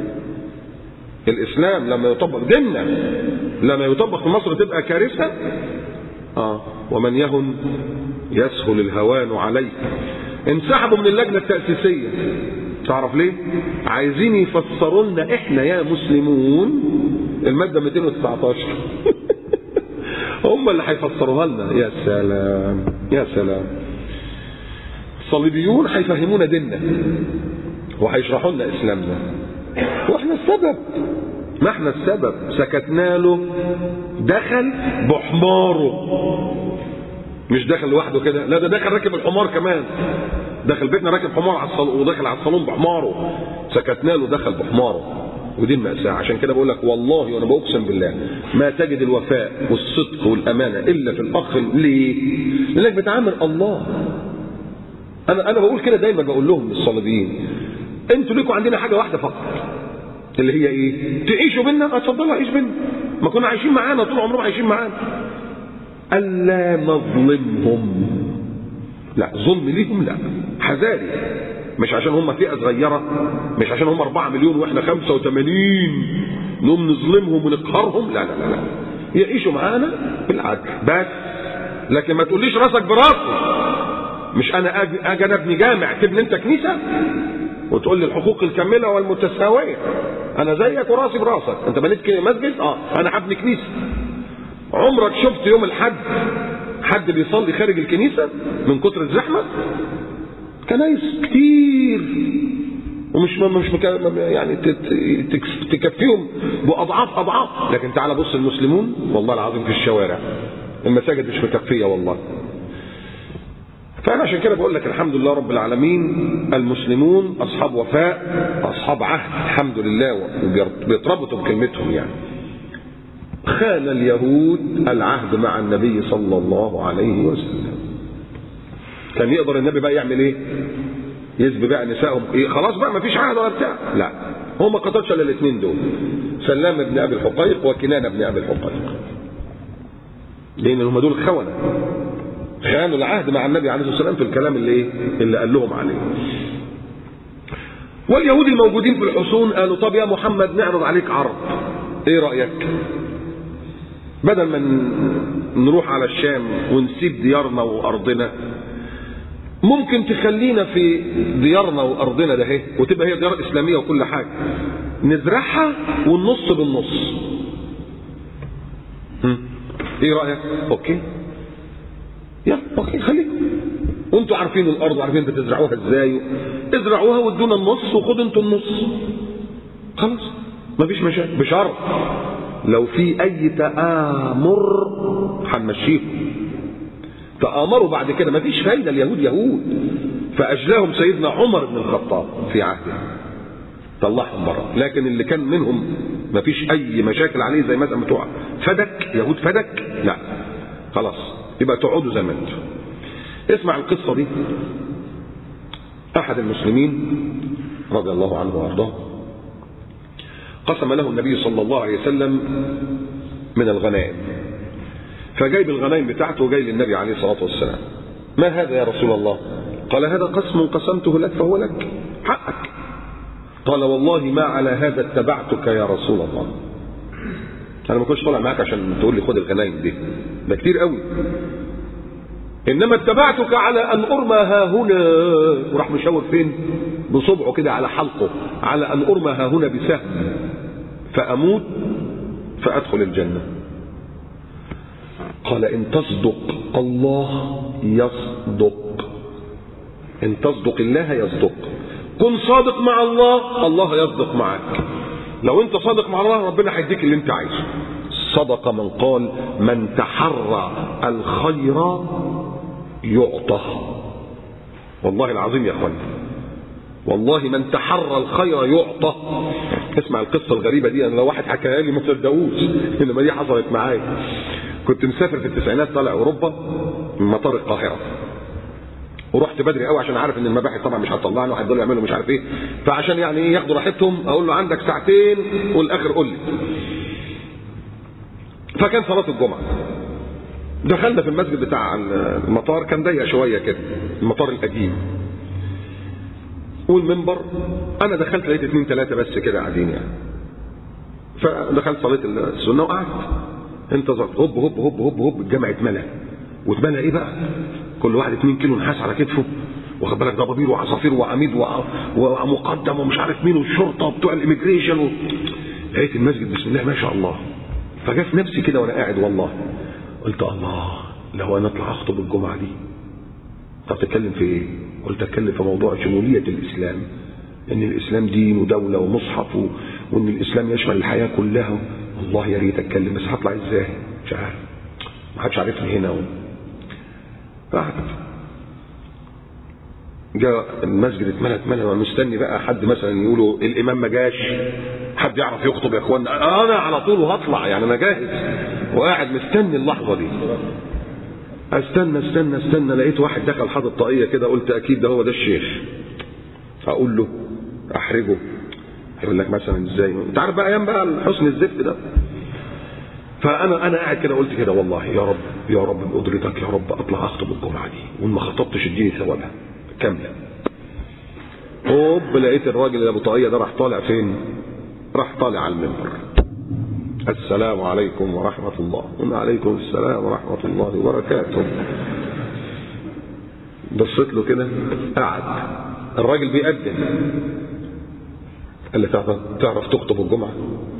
الاسلام لما يطبق ديننا لما يطبق في مصر تبقى كارثه؟ ومن يهن يسهل الهوان عليه. انسحبوا من اللجنه التاسيسيه. تعرف ليه؟ عايزين يفسروا لنا احنا يا مسلمون الماده 219. هم اللي هيفسروها لنا. يا سلام يا سلام. الصليبيون هيفهمونا ديننا وهيشرحوا لنا اسلامنا، واحنا السبب. ما احنا السبب. سكتنا له. دخل بحماره، مش دخل لوحده كده، لا ده دخل راكب الحمار كمان. دخل بيتنا راكب حمار على الصالون، ودخل على الصالون بحماره. سكتنا له دخل بحماره. ودي المأساة. عشان كده بقول لك والله وانا بقسم بالله ما تجد الوفاء والصدق والامانه الا في الاخ. ليه؟ لانك بتعامل الله. انا بقول كده دايما، بقول لهم للصليبيين انتوا ليكوا عندنا حاجه واحده فقط، اللي هي ايه؟ تعيشوا بينا. اتفضلوا عيش بينا. ما كنا عايشين معانا طول عمرهم، عايشين معانا. الا نظلمهم. لا ظلم ليهم لا، حذاري. مش عشان هم فئه صغيره، مش عشان هم 4 مليون واحنا 85 نقوم نظلمهم ونقهرهم. لا لا لا لا، يعيشوا معانا بالعدل بس. لكن ما تقوليش راسك براسي. مش انا اجي ابني جامع تبني انت كنيسه وتقول لي الحقوق الكامله والمتساويه. انا زيك وراسي براسك. انت بنيت مسجد، انا هبني كنيسه. عمرك شفت يوم الحد حد بيصلي خارج الكنيسه من كتر الزحمه؟ كنايس كتير ومش يعني تكفيهم باضعاف. لكن تعال بص المسلمون والله العظيم في الشوارع، المساجد مش مكفيه والله. فأنا عشان كده بقول لك الحمد لله رب العالمين. المسلمون أصحاب وفاء، أصحاب عهد الحمد لله، وبيتربطوا بكلمتهم يعني. خان اليهود العهد مع النبي صلى الله عليه وسلم. كان يقدر النبي بقى يعمل ايه؟ يسبي بقى نسائهم إيه؟ خلاص بقى ما فيش عهد ولا بتاع. لا، هو ما قتلش الا الاثنين دول، سلام بن ابي الحقيق وكنانه بن ابي الحقيق، لان هم دول خونه. خانوا العهد مع النبي عليه الصلاه والسلام في الكلام اللي قال لهم عليه. واليهود الموجودين في الحصون قالوا طب يا محمد نعرض عليك عرض، ايه رايك؟ بدل ما نروح على الشام ونسيب ديارنا وارضنا، ممكن تخلينا في ديارنا وارضنا ده اهي، وتبقى هي ديار اسلاميه وكل حاجه، نزرعها والنص بالنص. ايه رايك؟ اوكي يلا اوكي خليكم، وانتوا عارفين الارض وعارفين بتزرعوها ازاي، ازرعوها وادونا النص وخدوا انتوا النص، خلاص مفيش مشاكل. بشرط لو في اي تآمر هنمشيهم. تآمروا بعد كده مفيش فايده، اليهود يهود. فاجلاهم سيدنا عمر بن الخطاب في عهده، طلعهم بره. لكن اللي كان منهم مفيش اي مشاكل عليه زي مثلا بتوع فدك، يهود فدك، لا خلاص يبقى تقعدوا زي ما انتم. اسمع القصه دي. احد المسلمين رضي الله عنه وارضاه قسم له النبي صلى الله عليه وسلم من الغنائم، فجايب الغنائم بتاعته وجاي للنبي عليه الصلاه والسلام. ما هذا يا رسول الله؟ قال هذا قسم قسمته لك فهو لك، حقك. قال والله ما على هذا اتبعتك يا رسول الله. انا ما كنتش طالع معاك عشان تقول لي خد الغنائم دي، ده كتير قوي. انما اتبعتك على ان ارمى ها هنا، وراح مشاور فين بصبعه كده على حلقه، على ان ارمى ها هنا بسهم فاموت فادخل الجنه. قال ان تصدق الله يصدق، ان تصدق الله يصدق. كن صادق مع الله، الله يصدق معك. لو انت صادق مع الله ربنا هيديك اللي انت عايزه. صدق من قال من تحرى الخير يعطى. والله العظيم يا اخواني، والله من تحرى الخير يعطى. اسمع القصه الغريبه دي، انا لو واحد حكاها لي ما تصدقوش انما دي حصلت معايا. كنت مسافر في التسعينات طالع اوروبا من مطار القاهره، ورحت بدري قوي عشان عارف ان المباحث طبعا مش هتطلعني وهيفضلوا يعملوا مش عارف ايه، فعشان يعني ايه ياخدوا راحتهم اقول له عندك ساعتين والاخر قول لي. فكان صلاه الجمعه، دخلنا في المسجد بتاع المطار، كان ضيق شويه كده، المطار القديم، والمنبر انا دخلت لقيت 2 3 بس كده قاعدين يعني. فدخلت صلاه السنه وقعدت انتظرت. هوب هوب هوب هوب هوب الجامع اتملى. واتملى ايه بقى؟ كل واحد 2 كيلو نحاس على كتفه، واخد بالك، ضبابير وعصافير وعميد ومقدم ومش عارف مين والشرطه وبتوع الاميجريشن لقيت المسجد بسم الله ما شاء الله. فجاء في نفسي كده وانا قاعد والله قلت الله لو انا اطلع اخطب الجمعه دي. طب تتكلم في ايه؟ قلت اتكلم في موضوع شموليه الاسلام، ان الاسلام دين ودوله ومصحف وان الاسلام يشمل الحياه كلها. والله يا ريت اتكلم، بس هطلع ازاي؟ مش عارف، ما حدش عارفني هنا قعدت. جاء المسجد اتملى وانا مستني بقى حد مثلا يقولوا الامام ما جاش، حد يعرف يخطب يا اخوانا، انا على طول وهطلع يعني، انا جاهز وقاعد مستني اللحظه دي. استنى لقيت واحد دخل حاطط طاقيه كده، قلت اكيد ده هو ده الشيخ. اقول له احرجه، هيقول لك مثلا ازاي، انت عارف بقى ايام بقى حسن الزفت ده. فانا قاعد كده قلت كده والله يا رب بقدرتك يا رب اطلع اخطب الجمعه دي، وان ما خطبتش اديني ثوابها كامله. هوب لقيت الراجل اللي ابو طاقيه ده راح طالع فين؟ راح طالع على المنبر. السلام عليكم ورحمه الله. وعليكم السلام ورحمه الله وبركاته. بصيت له كده قعد الراجل بيقدم. قال لي تعرف تخطب الجمعه؟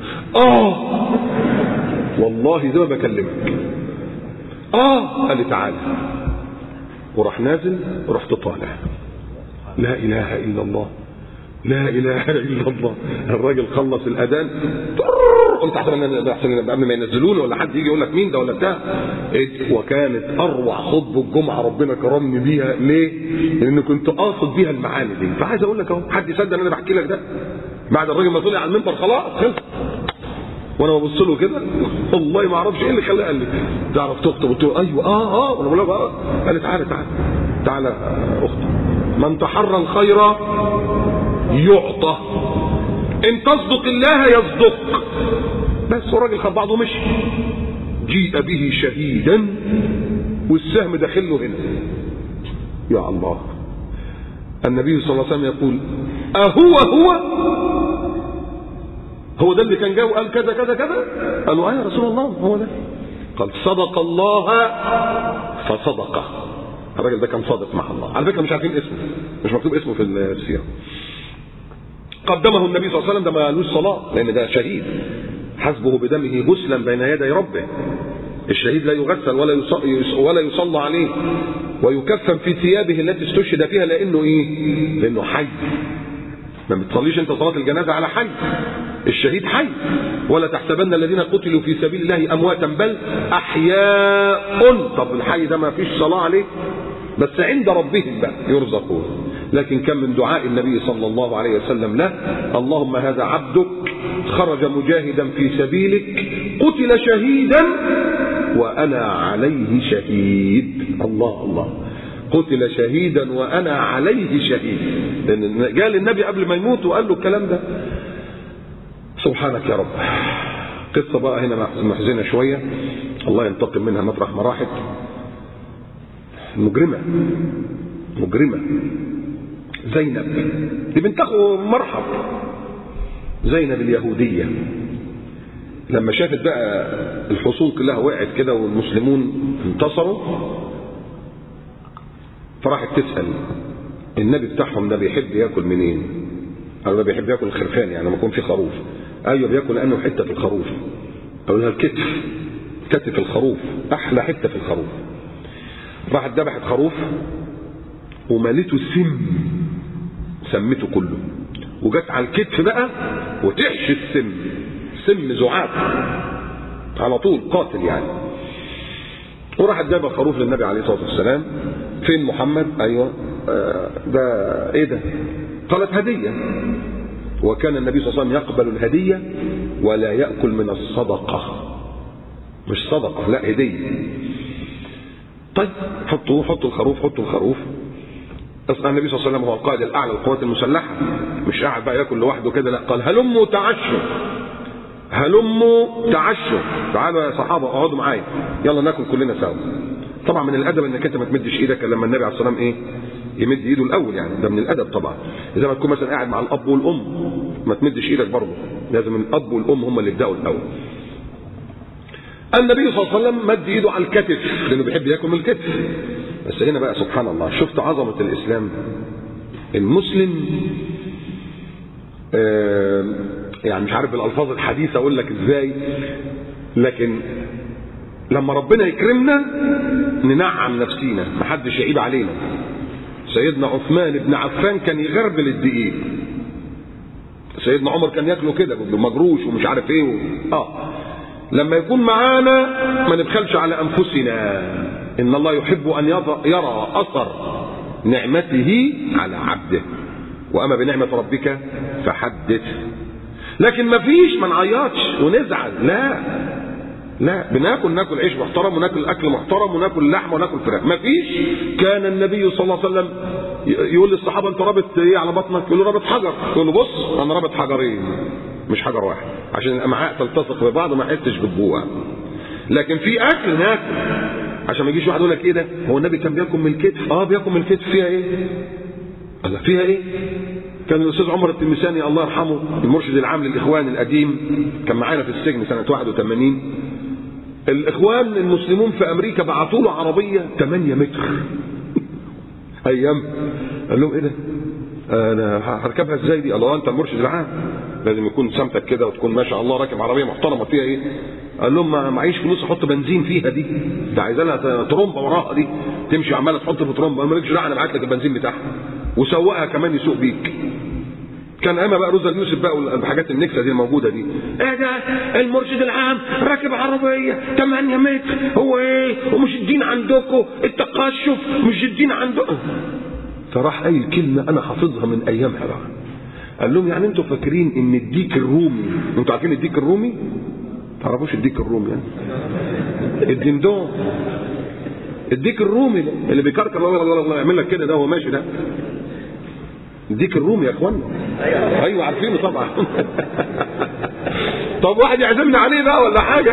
والله زي ما بكلمك. قال لي تعالى. وراح نازل ورحت طالع. لا اله الا الله، لا اله الا الله. الراجل خلص الاذان، قلت احسن قبل ما ينزلوني ولا حد يجي يقول لك مين ده ولا بتاع. وكانت اروع خطبه الجمعه ربنا كرمني بيها. ليه؟ لان كنت قاصد بيها المعاني دي. فعايز اقول لك اهو، حد يصدق ان انا بحكي لك ده؟ بعد الراجل ما طلع على المنبر خلاص خلص، وانا ببص له كده والله ما اعرفش ايه اللي خلاه. قال لي تعرف تخطب؟ قلت له ايوه وانا بقول له قال لي تعالى اخطب. من تحرى الخير يعطى، ان تصدق الله يصدق. بس الراجل خد بعضه ومشي. جيء به شهيدا والسهم داخل له هنا. يا الله. النبي صلى الله عليه وسلم يقول هو ده اللي كان جاي وقال كذا كذا كذا؟ قالوا يا رسول الله هو ده. قال صدق الله فصدقه. الراجل ده كان صادق مع الله. على فكره مش عارفين اسمه، مش مكتوب اسمه في السيره. قدمه النبي صلى الله عليه وسلم، ده ما لوش صلاه لان ده شهيد، حسبه بدمه غسلا بين يدي ربه. الشهيد لا يغسل ولا يصلى عليه ويكفن في ثيابه التي استشهد فيها، لانه ايه؟ لانه حي. ما بتصليش انت صلاه الجنازه على حي. الشهيد حي. ولا تحسبن الذين قتلوا في سبيل الله امواتا بل احياء. طب الحي ده ما فيش صلاه عليه، بس عند ربهم بقى يرزقون. لكن كم من دعاء النبي صلى الله عليه وسلم له: اللهم هذا عبدك خرج مجاهدا في سبيلك قتل شهيدا وانا عليه شهيد. الله، قتل شهيدا وانا عليه شهيد. لان جاء للنبي قبل ما يموت وقال له الكلام ده. سبحانك يا رب. قصه بقى هنا محزنه شويه، الله ينتقم منها مطرح ما راحت. مجرمه زينب دي بنت اخو مرحب، زينب اليهوديه، لما شافت بقى الحصول كلها وقعت كده والمسلمون انتصروا، فراحت تسال النبي بتاعهم ده بيحب ياكل منين؟ قالوا ده بيحب ياكل الخرفان، يعني لما يكون في خروف. ايوه بياكل لانه حته في الخروف. قالوا لها كتف الخروف احلى حته في الخروف. راحت ذبحت خروف وملته سمته كله، وجت على الكتف بقى وتحشي سم زعاف على طول، قاتل يعني. وراحت جايبه خروف للنبي عليه الصلاه والسلام. فين محمد؟ ايوه ده ايه ده؟ قالت هديه. وكان النبي صلى الله عليه وسلم يقبل الهديه ولا ياكل من الصدقه. مش صدقه، لا هديه. طيب حطوا الخروف. اصلا النبي صلى الله عليه وسلم هو القائد الاعلى للقوات المسلحه، مش قاعد بقى ياكل لوحده كده، لا، قال هلموا تعشوا، هلموا تعشوا، تعالوا يا صحابه اقعدوا معايا يلا ناكل كلنا سوا. طبعا من الادب انك انت ما تمدش ايدك لما النبي عليه الصلاه والسلام يمد ايده الاول، يعني ده من الادب طبعا. اذا ما تكون مثلا قاعد مع الاب والام ما تمدش ايدك برضه، لازم الاب والام هم اللي يبداوا الاول. النبي صلى الله عليه وسلم مد ايده على الكتف لانه بيحب ياكل من الكتف. بس هنا بقى سبحان الله، شفت عظمه الاسلام. المسلم يعني مش عارف بالالفاظ الحديثه اقول لك ازاي، لكن لما ربنا يكرمنا ننعم نفسينا، محدش يعيب علينا. سيدنا عثمان بن عفان كان يغربل الدقيق، سيدنا عمر كان ياكله كده مجروش ومش عارف ايه لما يكون معانا ما نبخلش على انفسنا، ان الله يحب ان يرى اثر نعمته على عبده، واما بنعمه ربك فحدث. لكن ما فيش، ما نعيطش ونزعل، لا بناكل عيش محترم وناكل اكل محترم وناكل لحمه وناكل فراخ. ما فيش. كان النبي صلى الله عليه وسلم يقول للصحابه انت رابط ايه على بطنك؟ يقول له رابط حجر. يقول له بص انا رابط حجرين مش حجر واحد، عشان الامعاء تلتصق ببعض وما يحسش بالجوع. لكن في اكل ناكل، عشان ما يجيش واحد يقول لك ايه ده؟ هو النبي كان بياكل من الكتف؟ بياكل من الكتف. فيها ايه؟ الله فيها ايه؟ كان الاستاذ عمر التلمساني الله يرحمه المرشد العام للاخوان القديم كان معانا في السجن سنه 81. الاخوان المسلمون في امريكا بعثوا له عربيه 8 متر ايام. قال لهم ايه ده؟ انا هركبها ازاي دي؟ الله انت المرشد العام لازم يكون سمتك كده وتكون ما شاء الله راكب عربيه محترمه. فيها ايه؟ قال لهم ما معيش فلوس احط بنزين فيها دي، ده عايزه لها ترومبه وراها دي تمشي عماله تحط في ترومبه. انا مالكش دعوه، انا بعت لك البنزين بتاعها وسوقها كمان يسوق بيك. كان اما بقى روزا يوسف بقى والحاجات النكسه دي الموجوده دي، ايه ده المرشد العام راكب عربيه 8 متر، هو ايه؟ ومش الدين عندكم التقشف، مش الدين عندكم. فراح قايل كلمه انا حافظها من ايامها بقى. قال لهم يعني انتوا فاكرين ان الديك الرومي، انتوا عارفين الديك الرومي؟ تعرفوش الديك الرومي يعني؟ الدندون، الديك الرومي ده اللي بيكركر الله يعمل لك كده، ده هو ماشي ده الديك الرومي يا اخوانا. ايوه عارفينه طبعا. طب واحد يعزمنا عليه بقى ولا حاجه؟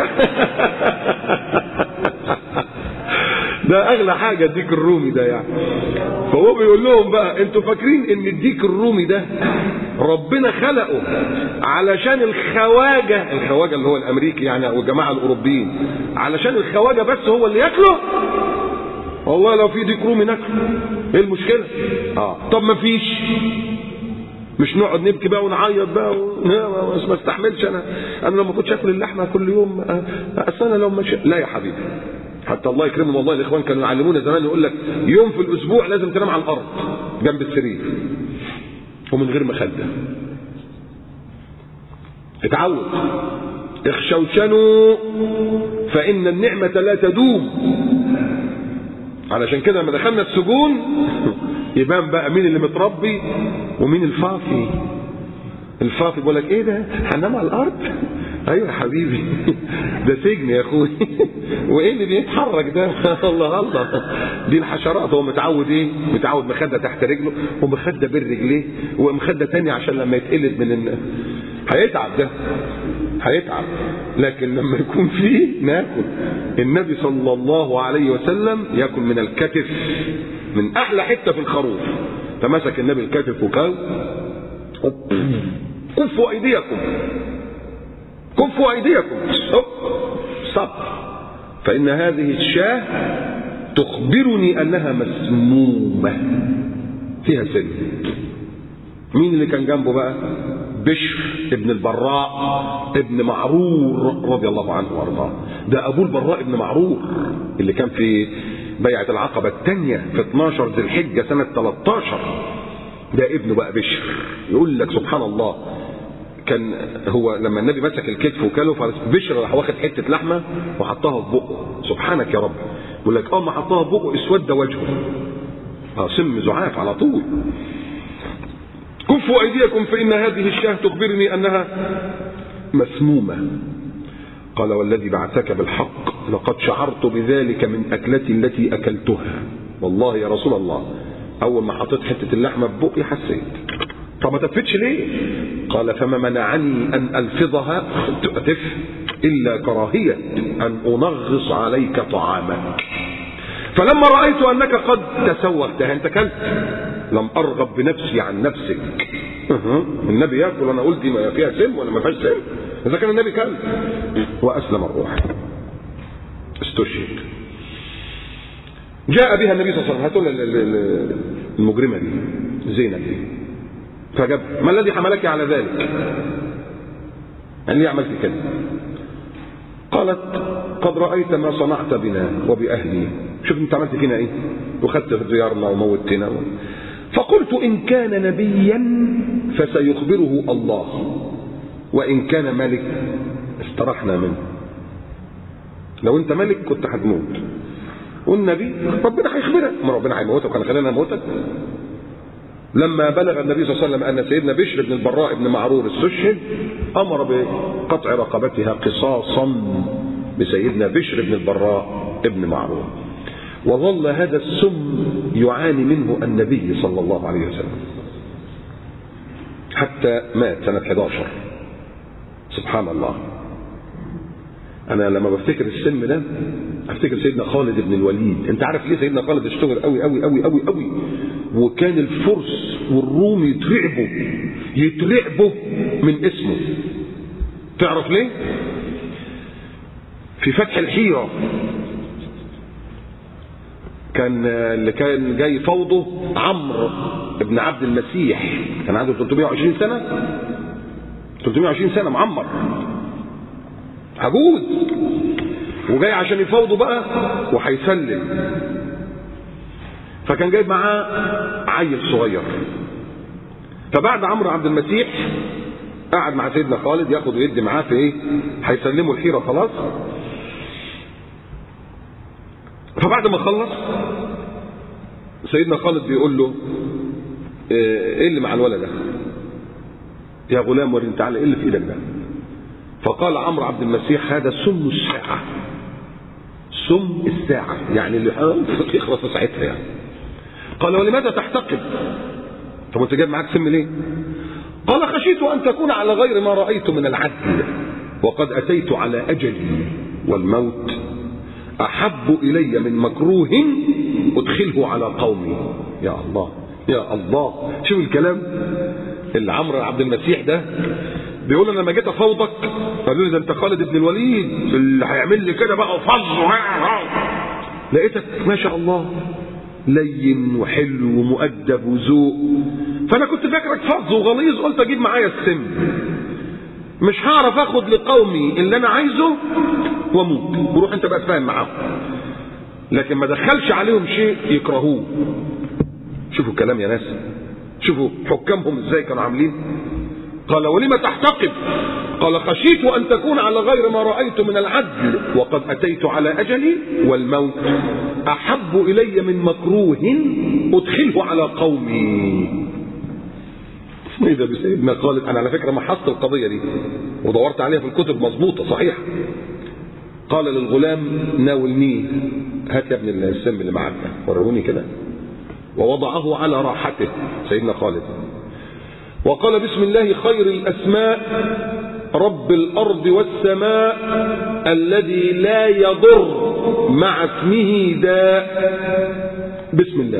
ده اغلى حاجه الديك الرومي ده يعني. فهو بيقول لهم بقى انتوا فاكرين ان الديك الرومي ده ربنا خلقه علشان الخواجه اللي هو الامريكي يعني او الجماعه الاوروبيين، علشان الخواجه بس هو اللي ياكله؟ والله لو في ديك رومي ناكله، ايه المشكله؟ طب ما فيش، مش نقعد نبكي بقى ونعيط بقى ما استحملش انا لو ما كنتش اكل اللحمه كل يوم اصل انا لو مش. لا يا حبيبي، حتى الله يكرمهم والله الاخوان كانوا يعلمونا زمان يقول لك يوم في الاسبوع لازم تنام على الارض جنب السرير ومن غير مخده. اتعود. اخشوشنوا فان النعمه لا تدوم. علشان كده لما دخلنا السجون يبان بقى مين اللي متربي ومين الفافي. الفافي بيقول لك ايه ده؟ هننام على الارض؟ ايوه يا حبيبي ده سجن يا اخوي. وايه اللي بيتحرك ده؟ الله الله، دي الحشرات. هو متعود ايه؟ متعود مخده تحت رجله ومخده بين رجليه ومخده تانية عشان لما يتقلد من هيتعب ده، هيتعب. لكن لما يكون فيه ناكل. النبي صلى الله عليه وسلم ياكل من الكتف، من احلى حته في الخروف. فمسك النبي الكتف وقال كفوا ايديكم، كفوا ايديكم، صبر، فان هذه الشاة تخبرني انها مسمومه فيها سن. مين اللي كان جنبه بقى؟ بشر ابن البراء ابن معرور رضي الله عنه وارضاه. ده ابو البراء ابن معرور اللي كان في بيعة العقبة الثانية في 12 ذي الحجة سنة 13. ده ابنه بقى بشر. يقول لك سبحان الله، كان هو لما النبي مسك الكتف وكله فبشر راح واخد حتة لحمة وحطها في بقه. سبحانك يا رب. يقول لك ما حطها في بقه اسود وجهه، سم زعاف على طول. كفوا ايديكم فان هذه الشاة تخبرني انها مسمومة. قال والذي بعثك بالحق لقد شعرت بذلك من اكلتي التي اكلتها. والله يا رسول الله اول ما حطيت حته اللحمه في بقي حسيت. طب ما تفتش ليه؟ قال فما منعني ان الفظها الا كراهيه ان انغص عليك طعامك، فلما رايت انك قد تسوغتها انت كلت لم ارغب بنفسي عن نفسك. النبي ياكل انا قلت ما فيها سم ولا ما فيهاش سم؟ اذا كان النبي كل واسلم الروح استشهد. جاء بها النبي صلى الله عليه وسلم، هاتوا المجرمه دي زينب دي، فجاب ما الذي حملك على ذلك؟ قال لي عملت كده. قالت قد رايت ما صنعت بنا وباهلي، شوف انت عملت فينا ايه وخدت ديارنا وموتنا. فقلت ان كان نبيا فسيخبره الله وان كان ملك استرحنا منه. لو انت ملك كنت هتموت، والنبي ربنا هيخبرك، ما ربنا هيموتك وكان خلينا نموتك. لما بلغ النبي صلى الله عليه وسلم ان سيدنا بشر بن البراء بن معرور استشهد امر بقطع رقبتها قصاصا بسيدنا بشر بن البراء بن معرور. وظل هذا السم يعاني منه النبي صلى الله عليه وسلم حتى مات سنة 11. سبحان الله. انا لما بفتكر السم ده افتكر سيدنا خالد بن الوليد. انت عارف ليه سيدنا خالد اشتهر قوي قوي قوي قوي قوي؟ وكان الفرس والروم يترعبوا من اسمه. تعرف ليه؟ في فتح الحيرة كان اللي كان جاي فوضه عمرو بن عبد المسيح، كان عنده 320 سنة 320 سنة معمر عجوز، وجاي عشان يفوضه بقى وهيسلم. فكان جايب معاه عيل صغير. فبعد عمرو عبد المسيح قعد مع سيدنا خالد ياخد ويدي معاه في ايه، هيسلموا الحيرة خلاص. فبعد ما خلص سيدنا خالد بيقول له ايه اللي مع الولد ده يا غلام؟ وريني تعالى ايه اللي في ايدك ده؟ فقال عمرو عبد المسيح هذا سم الساعة. سم الساعة يعني اللي يخلص ساعتها يعني. قال ولماذا تحتقد؟ طب انت جايب معاك سم ليه؟ قال خشيت ان تكون على غير ما رأيت من العدل وقد اتيت على اجلي والموت احب الي من مكروه ادخله على قومي. يا الله يا الله، شوف الكلام اللي عمرو عبد المسيح ده بيقول انا لما جيت افوضك قالوا لي ده انت خالد بن الوليد اللي هيعمل لي كده بقى وفظ، لقيتك ما شاء الله لين وحلو ومؤدب وذوق، فانا كنت فاكرك فظ وغليظ، قلت اجيب معايا السم، مش هعرف اخد لقومي اللي انا عايزه واموت، وروح انت بقى تفاهم معاهم، لكن ما دخلش عليهم شيء يكرهوه. شوفوا الكلام يا ناس، شوفوا حكامهم ازاي كانوا عاملين. قال ولما تحتقب؟ قال خشيت ان تكون على غير ما رايت من العدل وقد اتيت على اجلي والموت احب الي من مكروه ادخله على قومي. ايه ده بسيدنا خالد؟ انا على فكره محصت القضيه دي ودورت عليها في الكتب مظبوطه صحيح. قال للغلام ناولني، هات يا ابن السم اللي معاك وروني كده، ووضعه على راحته سيدنا خالد وقال بسم الله خير الاسماء رب الارض والسماء الذي لا يضر مع اسمه داء. بسم الله.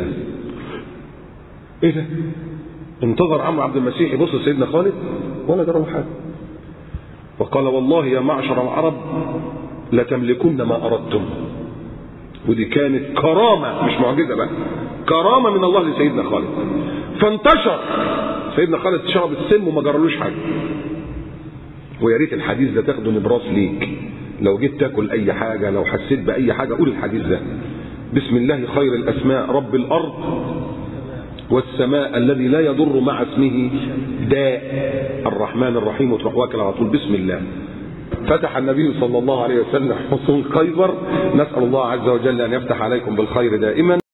ايه ده؟ انتظر عمرو عبد المسيح يبص لسيدنا خالد ولا جرى له حاجه، وقال والله يا معشر العرب لتملكن ما اردتم. ودي كانت كرامه مش معجزه بقى، كرامه من الله لسيدنا خالد. فانتشر سيدنا خالد، شرب السم وما جرالوش حاجه. ويا ريت الحديث ده تاخده نبراس ليك، لو جيت تاكل اي حاجه، لو حسيت باي حاجه قول الحديث ده، بسم الله خير الاسماء رب الارض والسماء الذي لا يضر مع اسمه داء الرحمن الرحيم، وتروح واكل على طول بسم الله. فتح النبي صلى الله عليه وسلم حصون خيبر. نسأل الله عز وجل أن يفتح عليكم بالخير دائما.